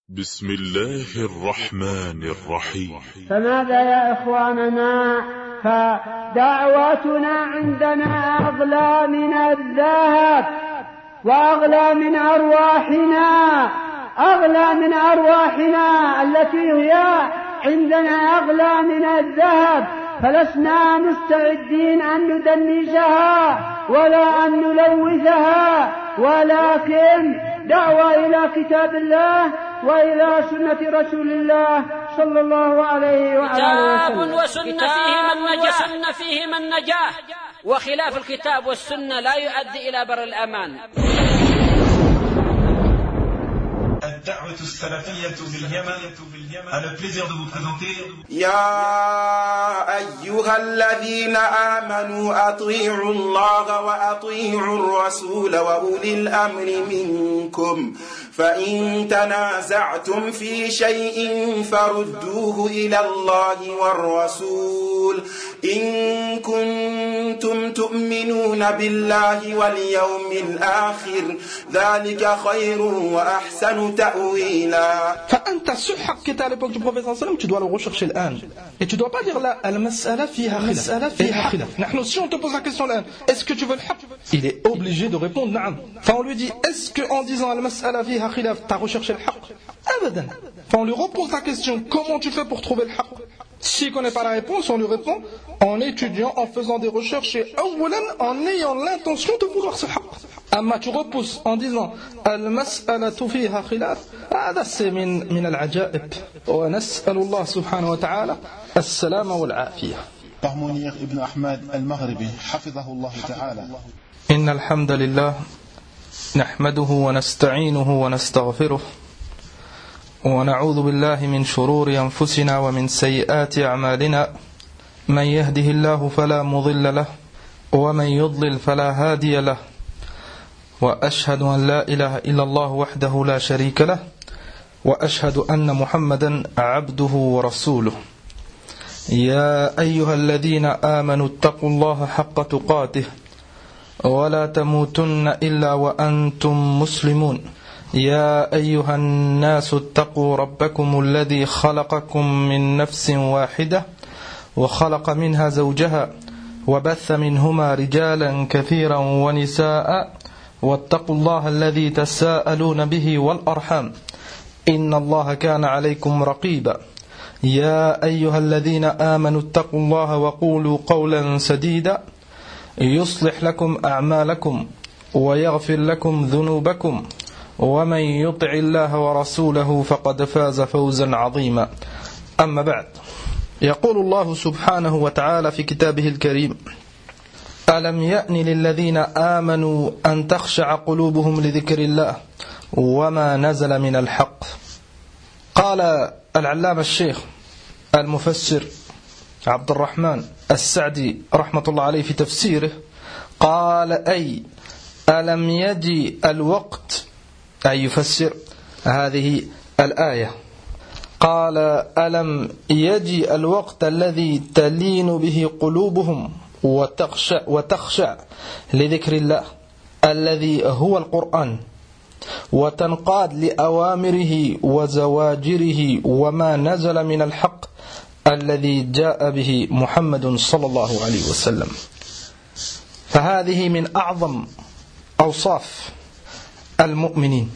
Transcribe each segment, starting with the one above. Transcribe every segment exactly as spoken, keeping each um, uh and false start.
بسم الله الرحمن الرحيم. فماذا يا إخواننا؟ فدعوتنا عندنا أغلى من الذهب وأغلى من أرواحنا، أغلى من أرواحنا التي هي عندنا أغلى من الذهب، فلسنا مستعدين أن ندنسها ولا أن نلوثها، ولكن دعوة إلى كتاب الله وإلى سنة رسول الله صلى الله عليه وآله وسلم. كتاب وسنة فيهما النجاة، وخلاف الكتاب والسنة لا يؤدي إلى بر الأمان. الدعوة السلفية باليمن. A le plaisir de vous présenter. يا أيها الذين آمنوا أطيعوا الله وأطيعوا الرسول وأولي الأمر منكم، فإن تنازعتم في شيء فردوه إلى الله والرسول إن كنتم تؤمنون بالله واليوم الآخر، ذلك خير وأحسن تأويلا. فأنت صحك كتاب à l'époque du prophète sallallahu alayhi wa sallam, tu dois le rechercher l'an. Et tu dois pas dire là, al-mas'ala fiha khilaf. Nahnu, si on te pose la question l'an, est-ce que tu veux le haqq? Il est obligé de répondre na'am. Enfin, on lui dit, est-ce que en disant al-mas'ala fiha khilaf, t'as recherché le haqq? Abadan. Enfin, on lui repose la question, comment tu fais pour trouver le haqq? S'il connaît pas la réponse, on lui répond en étudiant, en faisant des recherches et en ayant l'intention de vouloir ce haqq. أما tu repousses en disant المسألة فيها خلاف، هذا من من العجائب، ونسأل الله سبحانه وتعالى السلامة والعافية. Par Mounir ibn Ahmad al-Maghribi حفظه الله تعالى. إن الحمد لله نحمده ونستعينه ونستغفره ونعوذ بالله من شرور أنفسنا ومن سيئات أعمالنا، من يهده الله فلا مضل له ومن يضلل فلا هادي له، وأشهد أن لا إله إلا الله وحده لا شريك له، وأشهد أن محمدا عبده ورسوله. يا أيها الذين آمنوا اتقوا الله حق تقاته ولا تموتن إلا وأنتم مسلمون. يا أيها الناس اتقوا ربكم الذي خلقكم من نفس واحدة وخلق منها زوجها وبث منهما رجالا كثيرا ونساء، واتقوا الله الذي تساءلون به والأرحام إن الله كان عليكم رقيبا. يا أيها الذين آمنوا اتقوا الله وقولوا قولا سديدا يصلح لكم أعمالكم ويغفر لكم ذنوبكم، ومن يطع الله ورسوله فقد فاز فوزا عظيما. أما بعد، يقول الله سبحانه وتعالى في كتابه الكريم: ألم يأن للذين آمنوا أن تخشع قلوبهم لذكر الله وما نزل من الحق. قال العلامة الشيخ المفسر عبد الرحمن السعدي رحمة الله عليه في تفسيره، قال أي ألم يجي الوقت، أي يفسر هذه الآية، قال ألم يجي الوقت الذي تلين به قلوبهم وتخشع, وتخشع لذكر الله الذي هو القرآن، وتنقاد لأوامره وزواجره وما نزل من الحق الذي جاء به محمد صلى الله عليه وسلم. فهذه من أعظم أوصاف المؤمنين،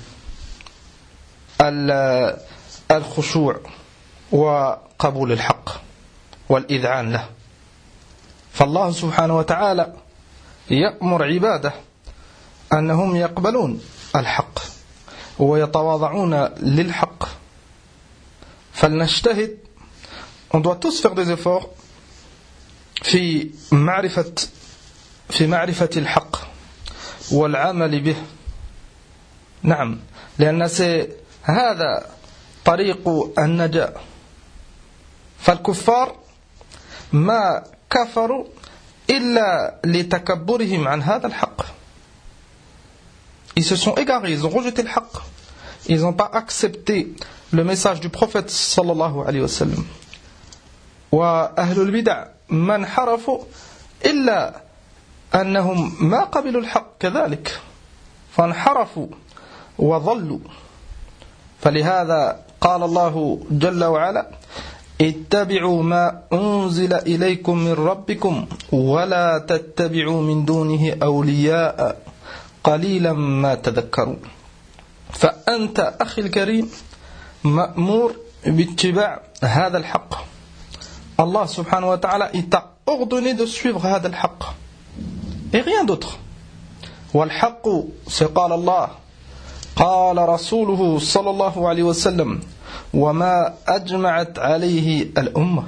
الخشوع وقبول الحق والإذعان له. فالله سبحانه وتعالى يأمر عباده أنهم يقبلون الحق ويتواضعون للحق. فلنجتهد، on doit tous faire des efforts في معرفة في معرفة الحق والعمل به. نعم، لأن هذا طريق النجاة. فالكفار ما كفروا إلا لتكبرهم عن هذا الحق. Ils se sont égarés, ils ont rejeté le haqq, ils n'ont pas accepté le message du prophète sallallahu alayhi wa sallam. وأهل البدع ما انحرفوا إلا أنهم ما قبلوا الحق كذلك، فانحرفوا وضلوا. فلهذا قال الله جل وعلا اتبعوا ما أنزل إليكم من ربكم ولا تتبعوا من دونه أولياء قليلا ما تذكرون. فأنت أخي الكريم مأمور باتباع هذا الحق. Allah subhanahu wa ta'ala il t'a ordonné de suivre هذا الحق et rien d'autre. والحق c'est قال الله قال رسوله صلى الله عليه وسلم وما أجمعت عليه الأمة.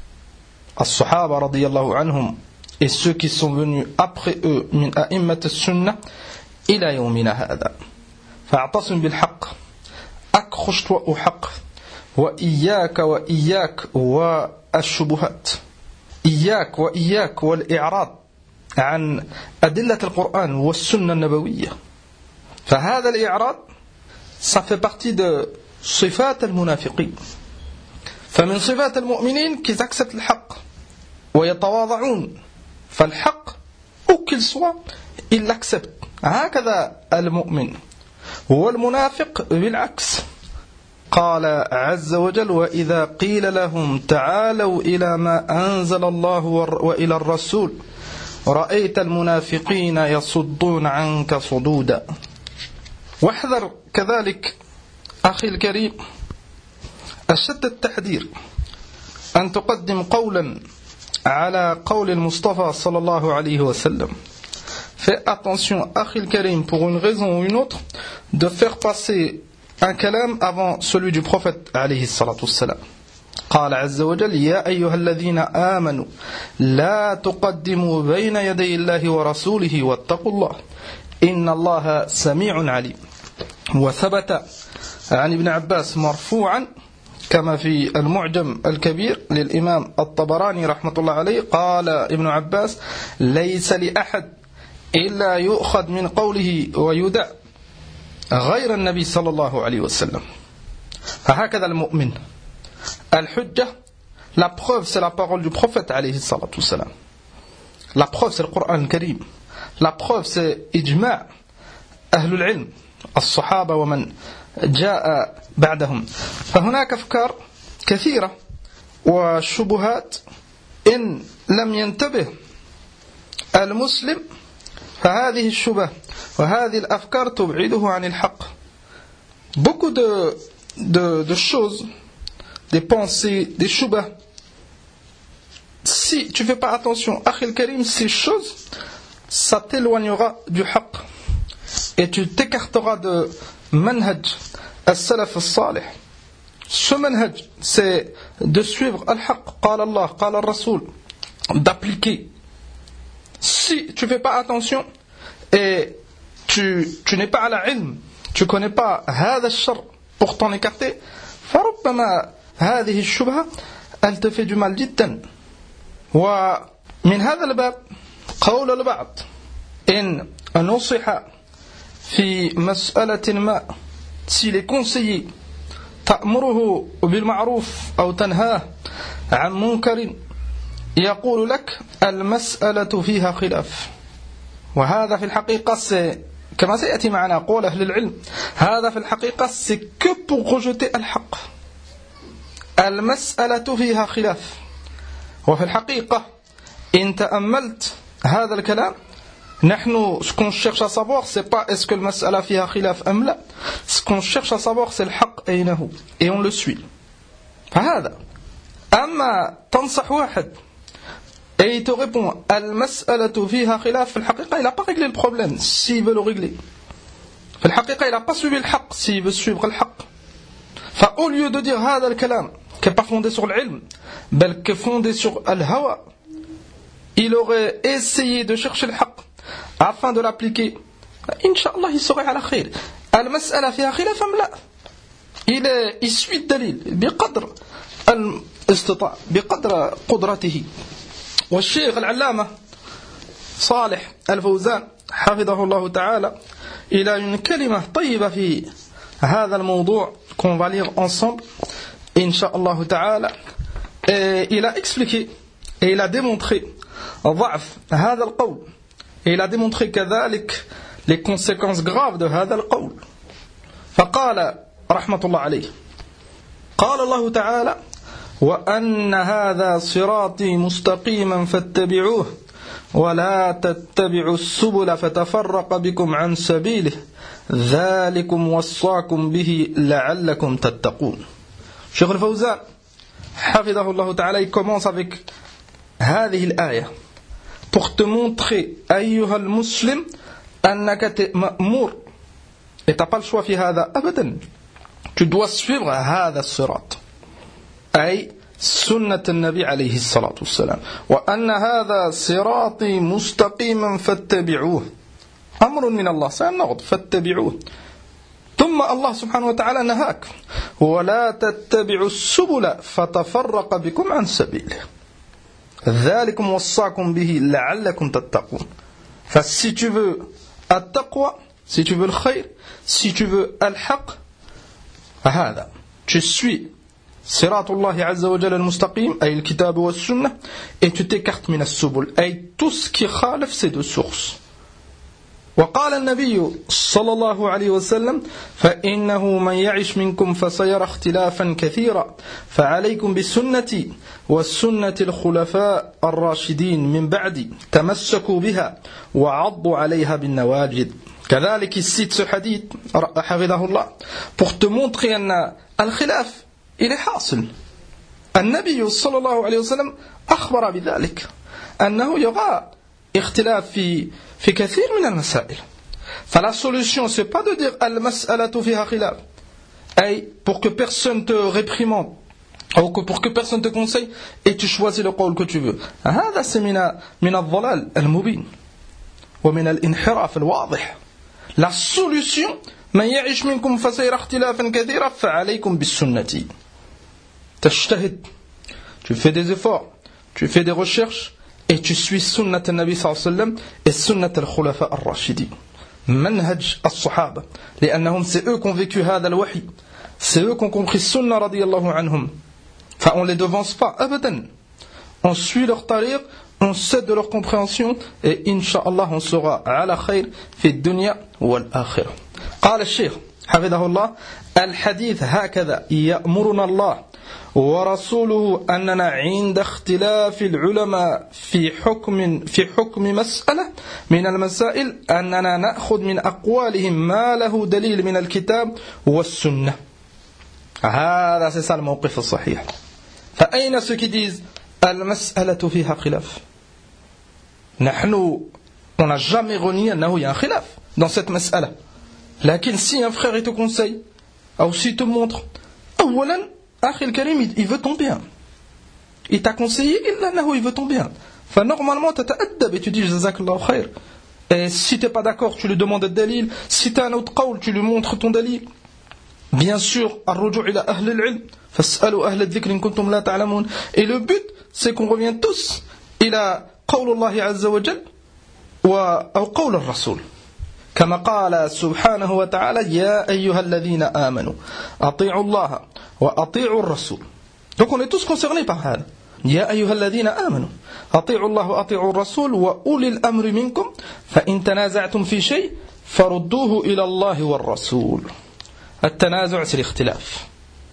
الصحابة رضي الله عنهم et ceux qui sont venus après eux من أئمة السنة إلى يومنا هذا. فاعتصم بالحق, accroche-toi au حق, وإياك وإياك والشبهات, إياك وإياك والإعراض عن أدلة القرآن والسنة النبوية. فهذا الإعراض ça fait partie de صفات المنافقين. فمن صفات المؤمنين qu'ils acceptent الحق ويتواضعون. فالحق où qu'il soit ils l'acceptent. هكذا المؤمن. والمنافق بالعكس. قال عز وجل وإذا قيل لهم تعالوا إلى ما أنزل الله وإلى الرسول رأيت المنافقين يصدون عنك صدودا. واحذر كذلك أخي الكريم أشد التحذير أن تقدم قولا على قول المصطفى صلى الله عليه وسلم. Fais attention, أخي الكريم, pour une raison ou une autre, de faire passer un kalam avant celui du prophète عليه الصلاة والسلام. قال عز وجل يا أيها الذين آمنوا لا تقدموا بين يدي الله ورسوله واتقوا الله إن الله سميع عليم. وثبت عن ابن عباس مرفوعا كما في المعجم الكبير للإمام الطبراني رحمة الله عليه قال ابن عباس ليس لأحد إلا يؤخذ من قوله ويدع غير النبي صلى الله عليه وسلم. فهكذا المؤمن الحجة, la preuve c'est la parole du prophète عليه الصلاة والسلام. La preuve c'est le Coran الكريم. La preuve c'est إجماع أهل العلم الصحابة ومن جاء بعدهم. فهناك أفكار كثيرة وشبهات إن لم ينتبه المسلم فهذه الشبه وهذه الأفكار تبعده عن الحق. Beaucoup de, de, de choses, des pensées, des shubhas, si tu ne fais pas attention, Akhi al-Karim, ces choses, ça t'éloignera du haqq et tu t'écarteras de manhaj al-salaf al-salih. Ce manhaj, c'est de suivre al-haqq, qala Allah, qala al-Rasul, d'appliquer. Si tu ne fais pas attention et tu, tu n'es pas à la ilm, tu ne connais pas هذا الشر pour t'en écarter, فربما هذه الشبهة elle te fait du mal جدا. ومن هذا الباب قول البعض إن نصح في مسألة ما s'il est conseillé تأمره بالمعروف أو تنهاه عن منكر يقول لك المسألة فيها خلاف. وهذا في الحقيقة كما سيأتي معنا قول أهل العلم هذا في الحقيقة c'est que pour rejeter الحق. المسألة فيها خلاف. وفي الحقيقة إن تأملت هذا الكلام نحن ce qu'on cherche à savoir c'est pas est-ce que المسألة فيها خلاف أم لا. Ce qu'on cherche à savoir c'est الحق أين هو et on le suit. فهذا أما تنصح واحد et il te répond المسألة فيها خلاف في الحقيقة il n'a pas réglé le problème s'il veut le régler. في الحقيقة il n'a pas suivi الحق s'il veut suivre الحق. فau lieu de dire هذا الكلام qui n'est pas fondé sur l'ilm بل qui est fondé sur الهوى il aurait essayé de chercher الحق afin de l'appliquer. Inch'Allah il serait à la khayr. المسألة فيها خلاف أم لا. il est il suit الدليل بقدر الاستطاع بقدر قدرته. والشيخ العلامة صالح الفوزان حفظه الله تعالى il a une كلمة طيبة في هذا الموضوع qu'on va lire ensemble Inch'Allah ta'ala. Et il a expliqué et il a démontré ضعف هذا القول et il a démontré كذلك les conséquences graves de هذا القول. فقال رحمة الله عليه قال الله تعالى وأن هذا صراطي مستقيما فاتبعوه ولا تتبعوا السبل فتفرق بكم عن سبيله ذلكم وصاكم به لعلكم تتقون. Cheikh Al-Fawzan حفظه الله تعالى il commence avec هذه الآية pour te montrer أيها المسلم أنك مأمور et t'as pas le choix في هذا أبدا. Tu dois suivre هذا الصراط أي سنة النبي عليه الصلاة والسلام. وأن هذا صراطي مستقيما فاتبعوه أمر من الله سنغض فاتبعوه. ثم الله سبحانه وتعالى نهاك ولا تتبعوا السبل فتفرق بكم عن سبيله ذلكم وصاكم به لعلكم تتقون. Enfin, si tu veux التقوى, si tu veux le khayr, si tu veux al-haq, هذا tu suis صراط الله عز وجل المستقيم أي الكتاب والسنة et tu t'écartes من السبل أي tout ce qui خالف ces deux sources. وقال النبي صلى الله عليه وسلم فإنه من يعش منكم فسيرى اختلافا كثيرا فعليكم بسنتي والسنة الخلفاء الراشدين من بعدي تمسكوا بها وعضوا عليها بالنواجذ. كذلك السيد ce hadith حفظه الله pour te montrer أن الخلاف il est حاصل. النبي صلى الله عليه وسلم أخبر بذلك أنه يرى اختلاف في في كثير من المسائل. فلا solution c'est pas de dire المسألة فيها خلاف أي pour que personne te réprimande ou que pour que personne te conseille et tu choisis le قول que tu veux. هذا c'est من من الضلال المبين ومن الانحراف الواضح. La solution من يعيش منكم فسيرى اختلافا كثيرا فعليكم بالسنة. تجتهد, tu fais des efforts, tu fais des recherches et tu suis sunnat al-Nabi sallallahu alayhi wa sallam et sunnat al-Khulafa al-Rashidi. Manhaj al-Sahaba. لأنهم c'est eux qui ont vécu هذا الوحي. C'est eux qui ont compris sunna radiyallahu anhum. Enfin, on ne les devance pas, abadan. On suit leur tariq, on cède de leur compréhension et incha'Allah on sera ala khayr fi dunya wal akhirah. قال الشيخ حفظه الله الحديث هكذا يأمرنا الله ورسوله أننا عند اختلاف العلماء في حكم في حكم مسألة من المسائل أننا نأخذ من أقوالهم ما له دليل من الكتاب والسنة. هذا c'est ça le موقف الصحيح. فأين ceux qui disent المسألة فيها خلاف؟ نحن on n'a jamais renié أنه y a un khilaf dans cette مسألة. لكن si un frère il te conseille ou s'il te montre أولا أخي الكريم il veut ton bien, il t'a conseillé إلا أنه il veut ton bien. فنورمالمون تتأدب et tu dis جزاك الله خير. Et si tu n'es pas d'accord tu lui demandes le dalil, si tu as un autre qawl tu lui montres ton dalil. Bien sûr الرجوع إلى أهل العلم فاسألوا أهل الذكر إن كنتم لا تعلمون. Et le but c'est qu'on revient tous إلى قول الله عز وجل أو قول الرسول كما قال سبحانه وتعالى يا أيها الذين آمنوا أطيعوا الله وأطيعوا الرسول. Donc on est tous concernés par هذا. يا أيها الذين آمنوا أطيعوا الله وأطيعوا الرسول وأولي الأمر منكم فإن تنازعتم في شيء فردوه إلى الله والرسول. التنازع c'est الاختلاف.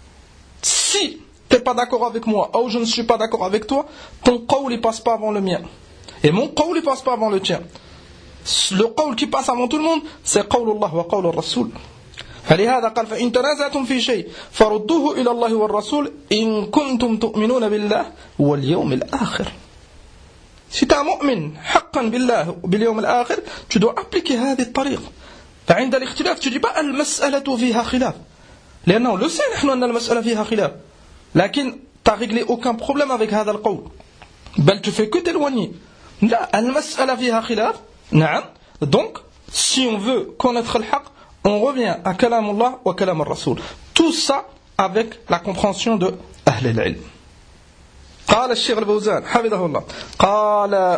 Si tu n'es pas d'accord avec moi ou je ne suis pas d'accord avec toi, ton qawl ne passe pas avant le mien et mon qawl ne passe pas avant le tien. Le qawl qui passe avant tout le monde c'est qawl Allah wa qawl al-Rasul. فلهذا قال فإن تنازعتم في شيء فردوه إلى الله والرسول إن كنتم تؤمنون بالله واليوم الآخر. Si tu es un mu'min حقا بالله وباليوم الآخر tu dois appliquer هذه الطريقة. فعند الاختلاف tu dis pas المسألة فيها خلاف لأنه le sait نحن أن المسألة فيها خلاف لكن tu n'as réglé aucun problème avec هذا القول بل tu fais que t'éloigner. لا المسألة فيها خلاف نعم. Donc si on veut connaître le haq on revient à kalam Allah wa kalam al-Rasul. Tout ça avec la compréhension de Ahl al-Ilm. قال الشيخ الفوزان حفظه الله قال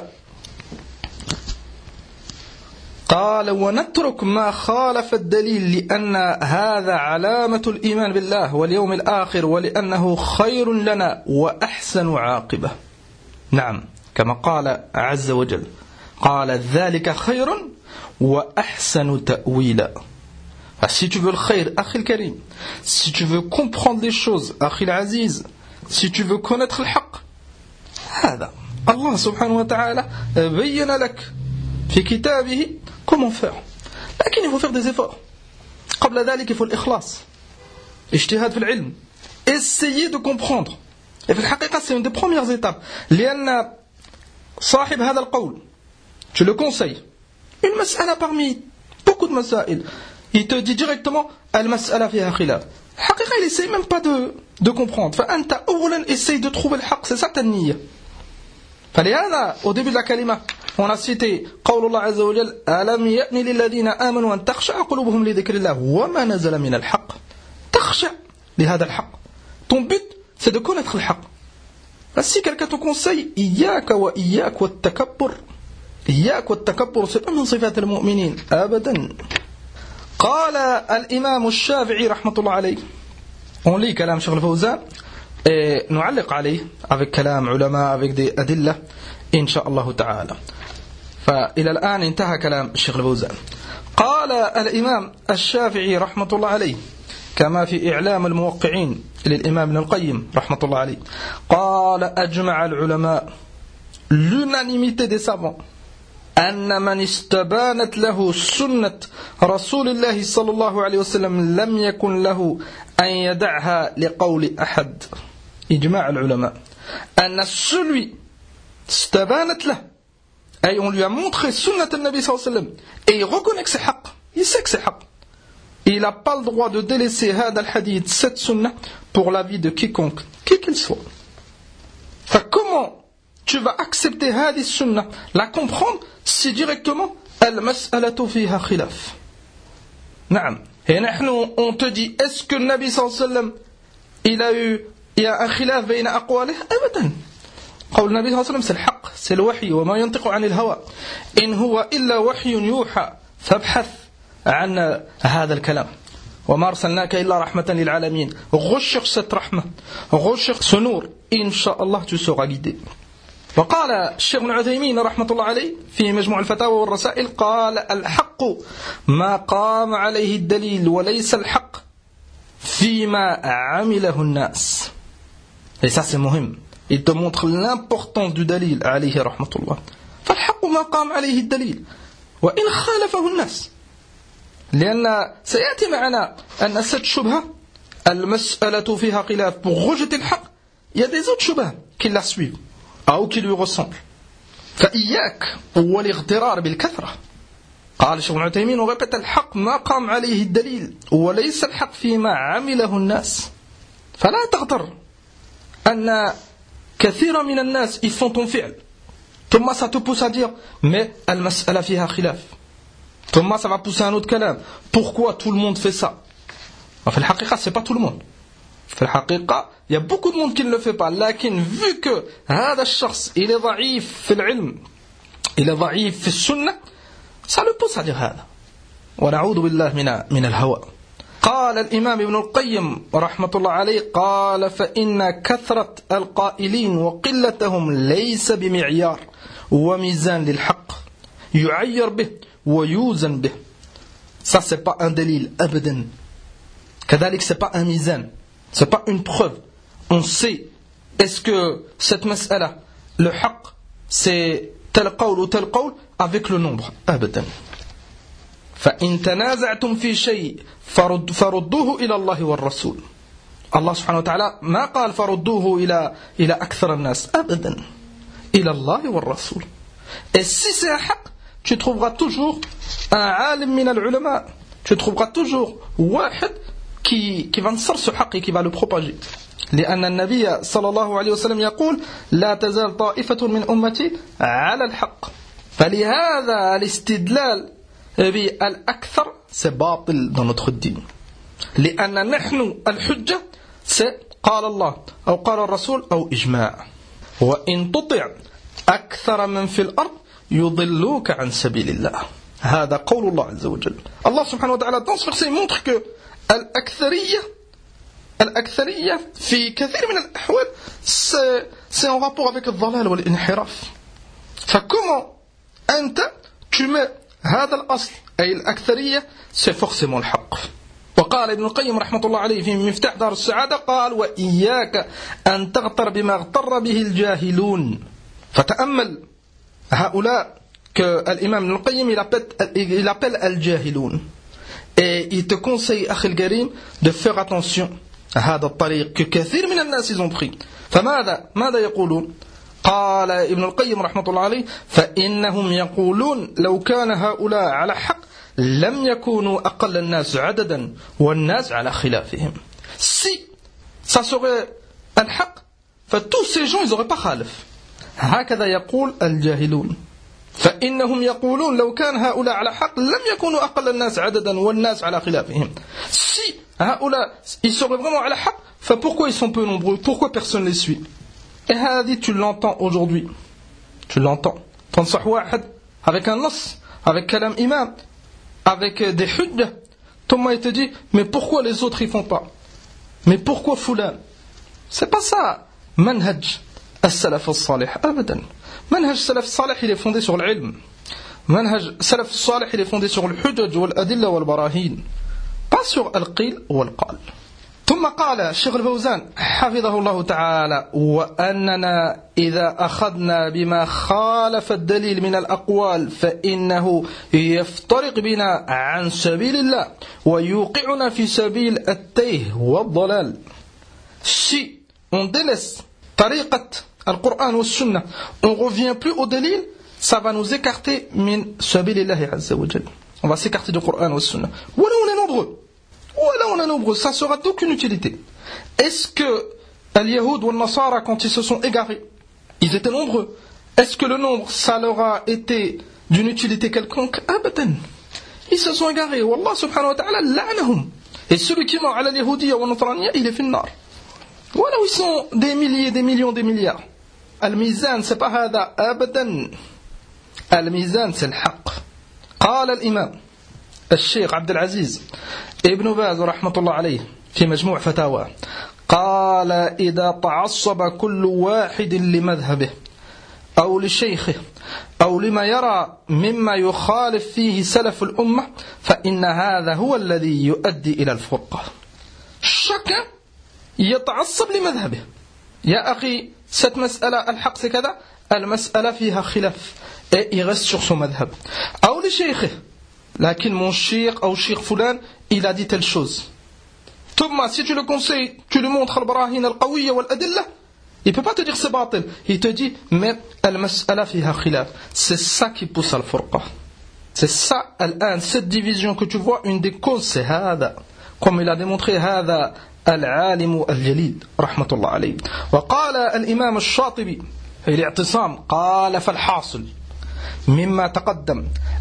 قال ونترك ما خالف الدليل لأن هذا علامة الإيمان بالله واليوم الآخر ولأنه خير لنا وأحسن عاقبة. نعم كما قال عز وجل قال ذلك خير وأحسن تأويلا. Si tu veux le khayr, akhi al-karim, si tu veux comprendre les choses, akhi al-aziz, si tu veux connaître le haqq, هذا Allah subhanahu wa ta'ala بين لك في كتابه comment faire. لكن il faut faire des efforts. قبل ذلك il faut الإخلاص. اجتهاد في العلم. Essayer de comprendre. Et في الحقيقة c'est une des premières étapes. لأن صاحب هذا القول, tu le conseilles. Une mas'ala parmi beaucoup de masail. Il te dit directement المسألة فيها خلاف. الحقيقة il essaye même pas de, de comprendre. فأنت أولا essaye de trouver le haqq. C'est ça ta niyyah. فلهذا au début de la kalima on a cité قول الله عز وجل ألم يأن للذين آمنوا أن تخشع قلوبهم لذكر الله وما نزل من الحق. تخشع لهذا الحق. Ton but c'est de connaître le haqq. Si quelqu'un te conseille إياك وإياك والتكبر, إياك والتكبر c'est pas من صفات المؤمنين أبدا. قال الإمام الشافعي رحمة الله عليه. On lit كلام شيخ الفوزان et نعلق عليه avec كلام علماء avec des أدلة إن شاء الله تعالى. فإلى الآن انتهى كلام الشيخ الفوزان. قال الإمام الشافعي رحمة الله عليه كما في إعلام الموقعين للإمام ابن القيم رحمة الله عليه قال أجمع العلماء l'unanimité des savants أن من استبانت له سنة رسول الله صلى الله عليه وسلم لم يكن له أن يدعها لقول أحد. إجماع العلماء أن celui استبانت له أي on lui a montré سنة النبي صلى الله عليه وسلم et il reconnaît que c'est haq, il sait que c'est haq, il n'a pas le droit de délaisser هذا الحديث, cette sunna, pour l'avis de quiconque, qui qu'il soit. Comment tu vas accepter هذه السنة, la comprendre, si directement المسألة فيها خلاف. نعم. Et نحن on te dit, est-ce que le Nabi صلى الله عليه وسلم il a eu, il y a un khilaf بين أقواله؟ أبدا. قول النبي صلى الله عليه وسلم c'est le haq, c'est le wahy, وما ينطق عن الهوى إن هو إلا وحي يوحى فابحث عن هذا الكلام وما أرسلناك إلا رحمة للعالمين. recherche cette rahma, recherche ce nour, Inch'Allah tu seras guidé. وقال الشيخ ابن عثيمين رحمة الله عليه في مجموع الفتاوى والرسائل قال الحق ما قام عليه الدليل وليس الحق فيما عمله الناس. Et ça c'est مهم. Il te montre l'importance du dalil عليه رحمة الله. فالحق ما قام عليه الدليل وإن خالفه الناس. لأن سيأتي معنا أن cette شبهة المسألة فيها خلاف, pour rejeter le haq, il y a des autres shubhas qui la suivent أو qui lui ressemblent. فإياك والاغترار بالكثرة. قال الشيخ ابن عثيمين وربط الحق ما قام عليه الدليل وليس الحق فيما عمله الناس. فلا تغتر أن كثير من الناس ils font ton fi'l. ثم ça te pousse à dire mais المسألة فيها خلاف. ثم ça va pousser un autre kalam. Pourquoi tout le monde fait ça? في الحقيقة c'est pas tout le monde. في الحقيقة il y a beaucoup de monde qui ne le fait pas. لكن vu que هذا الشخص il est ضعيف في العلم, il est ضعيف في السنة, ça le pousse à dire هذا. ونعوذ بالله من من الهوى. قال الإمام ابن القيم رحمة الله عليه قال فإن كثرة القائلين وقلتهم ليس بمعيار وميزان للحق يعير به ويوزن به. Ça c'est pas un دليل أبدا. كذلك c'est pas un mizan, c'est pas une preuve. On sait est-ce que cette mas'ala, le haqq, c'est tel qawl ou tel qawl avec le nombre. أبدا. فإن تنازعتم في شيء فرد فردوه إلى الله والرسول. الله سبحانه وتعالى ما قال فردوه إلى إلى أكثر الناس أبدا, إلى الله والرسول. Et si c'est un haqq, tu trouveras toujours un alim min al-ulama, tu trouveras toujours واحد qui qui va نصر ce haqq et qui va le propager. لأن النبي صلى الله عليه وسلم يقول لا تزال طائفة من أمتي على الحق. فلهذا الاستدلال بالأكثر c'est باطل dans notre دين. لأن نحن الحجة c'est قال الله أو قال الرسول أو إجماع. وإن تطع أكثر من في الأرض يضلوك عن سبيل الله. هذا قول الله عز وجل. الله سبحانه وتعالى dans ce verset montre que الأكثرية الأكثرية في كثير من الأحوال c'est, c'est en rapport avec الضلال والانحراف. فكما أنت tu mets هذا الأصل أي الأكثرية c'est forcément الحق. وقال ابن القيم رحمة الله عليه في مفتاح دار السعادة قال وإياك أن تغتر بما اغتر به الجاهلون. فتأمل هؤلاء كالإمام ابن القيم il appelle, il appelle الجاهلون et il te conseille أخي الكريم de faire attention à هذا الطريق que كثير من الناس ils ont pris. فماذا ماذا يقولون؟ قال ابن القيم رحمة الله عليه فإنهم يقولون لو كان هؤلاء على حق لم يكونوا أقل الناس عددا والناس على خلافهم. Si ça serait الحق فتوس ces gens ils n'auraient pas خالف. هكذا يقول الجاهلون. فإنهم يقولون لو كان هؤلاء على حق لم يكونوا أقل الناس عددا والناس على خلافهم. Si هؤلاء ils seraient vraiment على حق فpourquoi ils sont peu nombreux? Pourquoi personne les suit? Et هذه tu l'entends aujourd'hui. Tu l'entends. تنصح واحد avec un nos, avec kalam imam, avec des hujjah. Thomas il te dit mais pourquoi les autres ils font pas? Mais pourquoi fulan? C'est pas ça. Manhaj as-salaf as-salih abadan. Manhaj as-salaf as-salih il est fondé sur l'ilm. Manhaj as-salaf as-salih il est fondé sur le hujjaj wal adilla wal barahin. Pas sur al-qil wal qal. ثم قال الشيخ الفوزان حفظه الله تعالى وأننا إذا أخذنا بما خالف الدليل من الأقوال فإنه يفترق بنا عن سبيل الله ويوقعنا في سبيل التيه والضلال. Si on délaisse طريقة القرآن والسنة, on ne revient plus au dalil, ça va nous écarter من سبيل الله عز وجل. On va s'écarter du Coran et du Sunna. Voilà, on est nombreux. Voilà, on est nombreux. Ça sera d'aucune utilité. Est-ce que les Yahoud ou les Nasara, quand ils se sont égarés, ils étaient nombreux? Est-ce que le nombre, ça leur a été d'une utilité quelconque? Abadan. Ils se sont égarés. Wallah subhanahu wa ta'ala la'anahum. Et celui qui ment à la Yahoudiyya ou à Nasraniya, il est fin nar. Voilà où ils sont des milliers, des millions, des milliards. Al-Mizan, c'est pas hada. Abadan. Al-Mizan, c'est le haqq. قال الإمام الشيخ عبد العزيز ابن باز رحمة الله عليه في مجموع فتاوى قال إذا تعصب كل واحد لمذهبه أو لشيخه أو لما يرى مما يخالف فيه سلف الأمة فإن هذا هو الذي يؤدي إلى الفرقة. Chacun يتعصب لمذهبه. يا أخي cette مسألة الحق c'est كذا المسألة فيها خلاف et il reste sur son madhab. أو لشيخه لكن mon cheikh ou cheikh fulan il a dit telle chose. Thomas, si tu le conseilles, tu lui montres al-barahin al-qawiyya wal-adilla, il ne peut pas te dire c'est batil. Il te dit mais al-mas'ala fiha khilaf. C'est ça qui pousse à al-furqa. C'est ça, al-an, cette division que tu vois, une des causes c'est hada. Comme il a démontré hada al-alim al-jalil rahmatullah alayhi. وقال الإمام الشاطبي في الاعتصام قال فالحاصل مما تقدم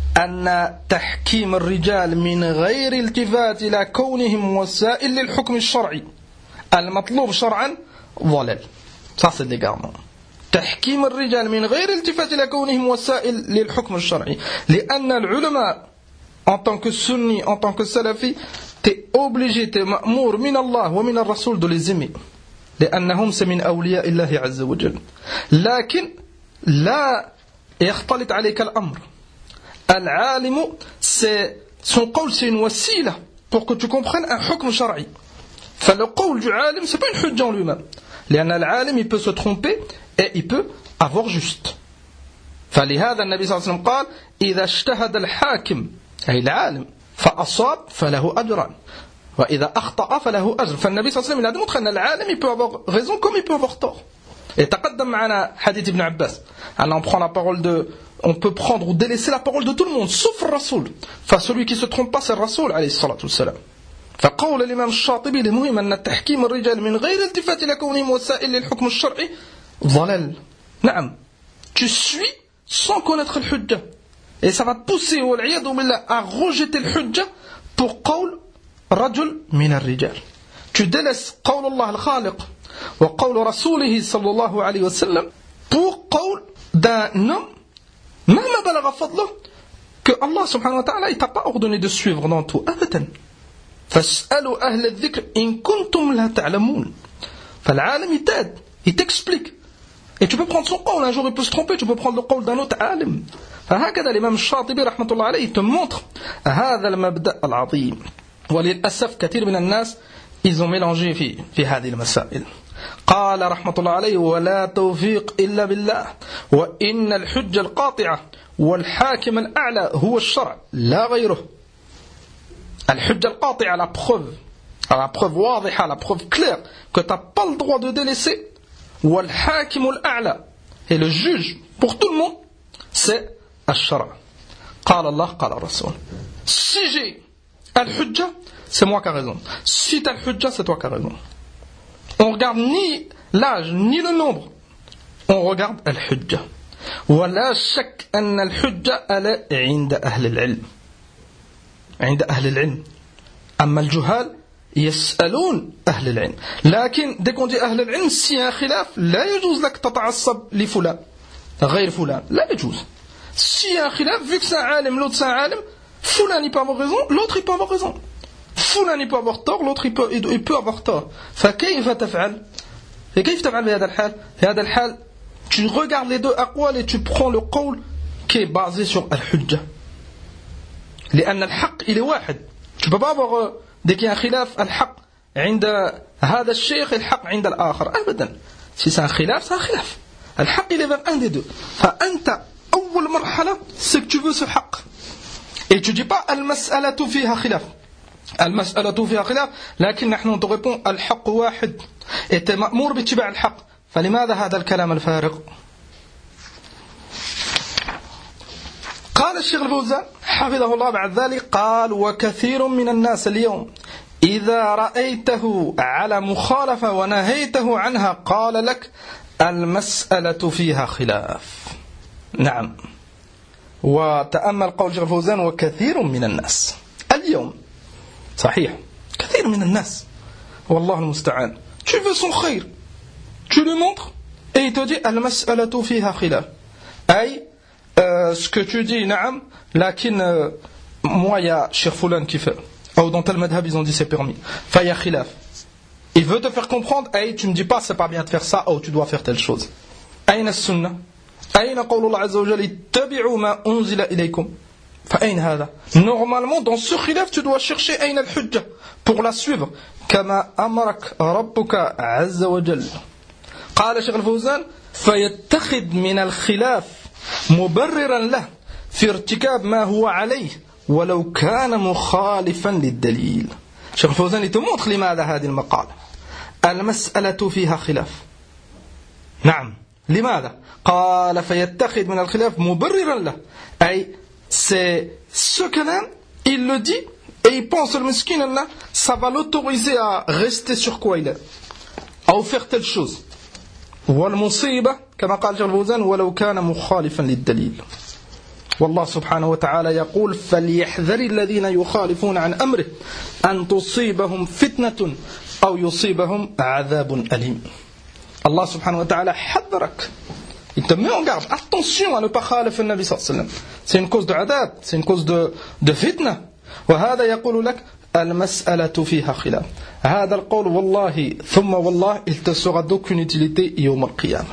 أن تحكيم الرجال من غير التفات إلى كونهم وسائل للحكم الشرعي المطلوب شرعا ضلال. Ça c'est l'égarement. تحكيم الرجال من غير التفات إلى كونهم وسائل للحكم الشرعي لأن العلماء en tant que sunni, en tant que salafi, t'es obligé, t'es ma'mour min Allah wa min al-Rasul de les aimer. لأنهم من أولياء الله عز وجل. لكن لا يختلط عليك الأمر. العالم c'est son قول c'est une wasila pour que tu comprennes un hukm shar'i. فالقول قول du alim c'est pas une hujja en lui-même. لأن العالم il peut se tromper et il peut avoir juste. فلهذا النبي صلى الله عليه وسلم قال إذا اجتهد الحاكم أي العالم فأصاب فله أجران وإذا أخطأ فله أجر. فالنبي صلى الله عليه وسلم il a démontré أن العالم il peut avoir raison comme il peut avoir tort. Et تقدم معنا حديث ابن عباس. Alors on prend la parole de, on peut prendre ou délaisser la parole de tout le monde sauf le Rasoul. Enfin celui qui se trompe pas c'est le Rasoul عليه الصلاة والسلام. فقول الإمام الشاطبي المهم أن تحكيم الرجال من غير التفات إلى كونهم وسائل للحكم الشرعي ضلال. نعم. Tu suis sans connaître le hujja. Et ça va te pousser والعياذ بالله à rejeter le hujja pour قول رجل من الرجال. Tu délaisses قول الله الخالق وقول رسوله صلى الله عليه وسلم pour قول d'un homme مهما بلغ فضله que Allah subhanahu wa ta'ala il t'a pas ordonné de suivre dans tout. أبدا. فاسألوا أهل الذكر إن كنتم لا تعلمون. فالعالم يتاد il t'explique Et tu peux prendre son qawl, un jour il peut se tromper, tu peux prendre le qawl d'un autre alim. فهكذا الإمام الشاطبي رحمة الله عليه te montre هذا المبدأ العظيم. وللأسف كثير من الناس ils ont mélangé في في هذه المسائل. قال رحمة الله عليه ولا توفيق إلا بالله وإن الحجة القاطعة والحاكم الأعلى هو الشرع لا غيره. الحجة القاطعة la preuve, la preuve واضحة, la preuve claire que tu n'as pas le droit de délaisser. والحاكم الأعلى et le juge pour tout le monde c'est الشرع. قال الله قال الرسول. Si j'ai al-hujja, c'est moi qui ai raison. Si tu as al-hujja, c'est toi qui as raison. On regarde ni l'âge ni le nombre, on regarde al-hujja. ولا شك أن الحجة على عند أهل العلم عند أهل العلم. أما الجهال يسألون أهل العلم. لكن dès qu'on dit أهل العلم, s'il y a un khilaf, لا يجوز لك تتعصب لفلان غير فلان, لا يجوز. S'il y a un khilaf, vu que c'est un alim, l'autre c'est un alim, Foulan il peut avoir raison, l'autre il peut avoir raison. Foulan il peut avoir tort, l'autre il peut, il peut avoir tort. فكيف تفعل؟ كيف تفعل في هذا الحال؟ في هذا الحال tu regardes les deux aqwal et tu prends le qawl qui est basé sur al-hujja. لأن الحق il est واحد. Tu peux pas avoir dès qu'il y a un khilaf الحق عند هذا الشيخ الحق عند الآخر أبدا. Si c'est un khilaf, c'est un khilaf. الحق il est vers un des deux. فأنت أول مرحلة c'est que tu veux ce حق. Et tu dis pas المسألة فيها خلاف. المسألة فيها خلاف لكن نحن نرépond الحق واحد. Et tu es مأمور باتباع الحق. فلماذا هذا الكلام الفارغ؟ قال الشيخ الفوزان حفظه الله بعد ذلك قال وكثير من الناس اليوم إذا رأيته على مخالفة ونهيته عنها قال لك المسألة فيها خلاف. نعم. وتأمل قول الشيخ الفوزان وكثير من الناس اليوم صحيح كثير من الناس والله المستعان. Tu veux son خير, tu lui montres et il te dit المسألة فيها خلاف. أي euh, ce que tu dis نعم لكن euh, moi il y a Cheikh Foulan qui fait ou dans tel madhab ils ont dit c'est permis فيا خلاف. Il veut te faire comprendre hey, tu me dis pas c'est pas bien de faire ça ou tu dois faire telle chose. أين السنة؟ أين قول الله عز وجل اتبعوا ما أنزل إليكم فأين هذا؟ Normalement dans ce khilaf tu dois chercher أين الحجة pour la suivre كما أمرك ربك عز وجل. قال شيخ الفوزان فيتخذ من الخلاف مبررا له في ارتكاب ما هو عليه ولو كان مخالفا للدليل. شيخ الفوزان il te montre لماذا هذه المقالة. المسألة فيها خلاف. نعم لماذا؟ قال فيتخذ من الخلاف مبررا له. أي c'est ce كلام il le dit et il pense le miskin là ça va l'autoriser à rester sur quoi il est, à faire telle chose. والمصيبة كما قال الشيخ الفوزان ولو كان مخالفا للدليل. والله سبحانه وتعالى يقول فليحذر الذين يخالفون عن أمره أن تصيبهم فتنة أو يصيبهم عذاب أليم. Allah subhanahu wa ta'ala حذرك, il te met en garde, attention à ne pas khalif le Nabi sallallahu alayhi wa sallam, c'est une cause de adab, c'est une cause de, de fitna. وهذا يقول لك المسألة فيها خلاف. هذا القول والله ثم والله il te sera d'aucune utilité يوم القيامة.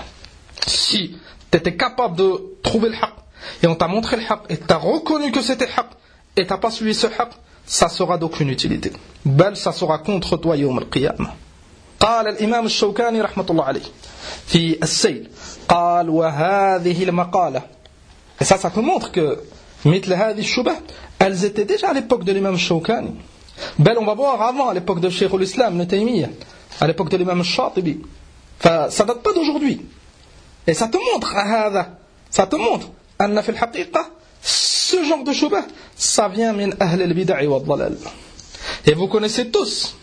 Si tu étais capable de trouver le haq et on t'a montré le haq et tu as reconnu que c'était haq et tu n'as pas suivi ce haq, ça sera d'aucune utilité. بل ça sera contre toi يوم القيامة. قال الإمام الشوكاني رحمة الله عليه في السيل قال وهذه المقالة. Et ça, ça te montre que مثل هذه الشبه elles étaient déjà à l'époque de l'imam Shawkani. بل on va voir avant à l'époque de Cheikh al-Islam Ibn Taymiyyah, à l'époque de l'imam Shatibi. Enfin, ça date pas d'aujourd'hui. Et ça te montre هذا, ça te montre أن في الحقيقة ce genre de shubah ça vient من أهل البدع والضلال. Et vous connaissez tous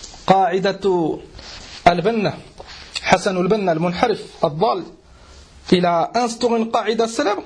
قاعدة البنا حسن البنا المنحرف الضال. Il a instauré une قاعدة célèbre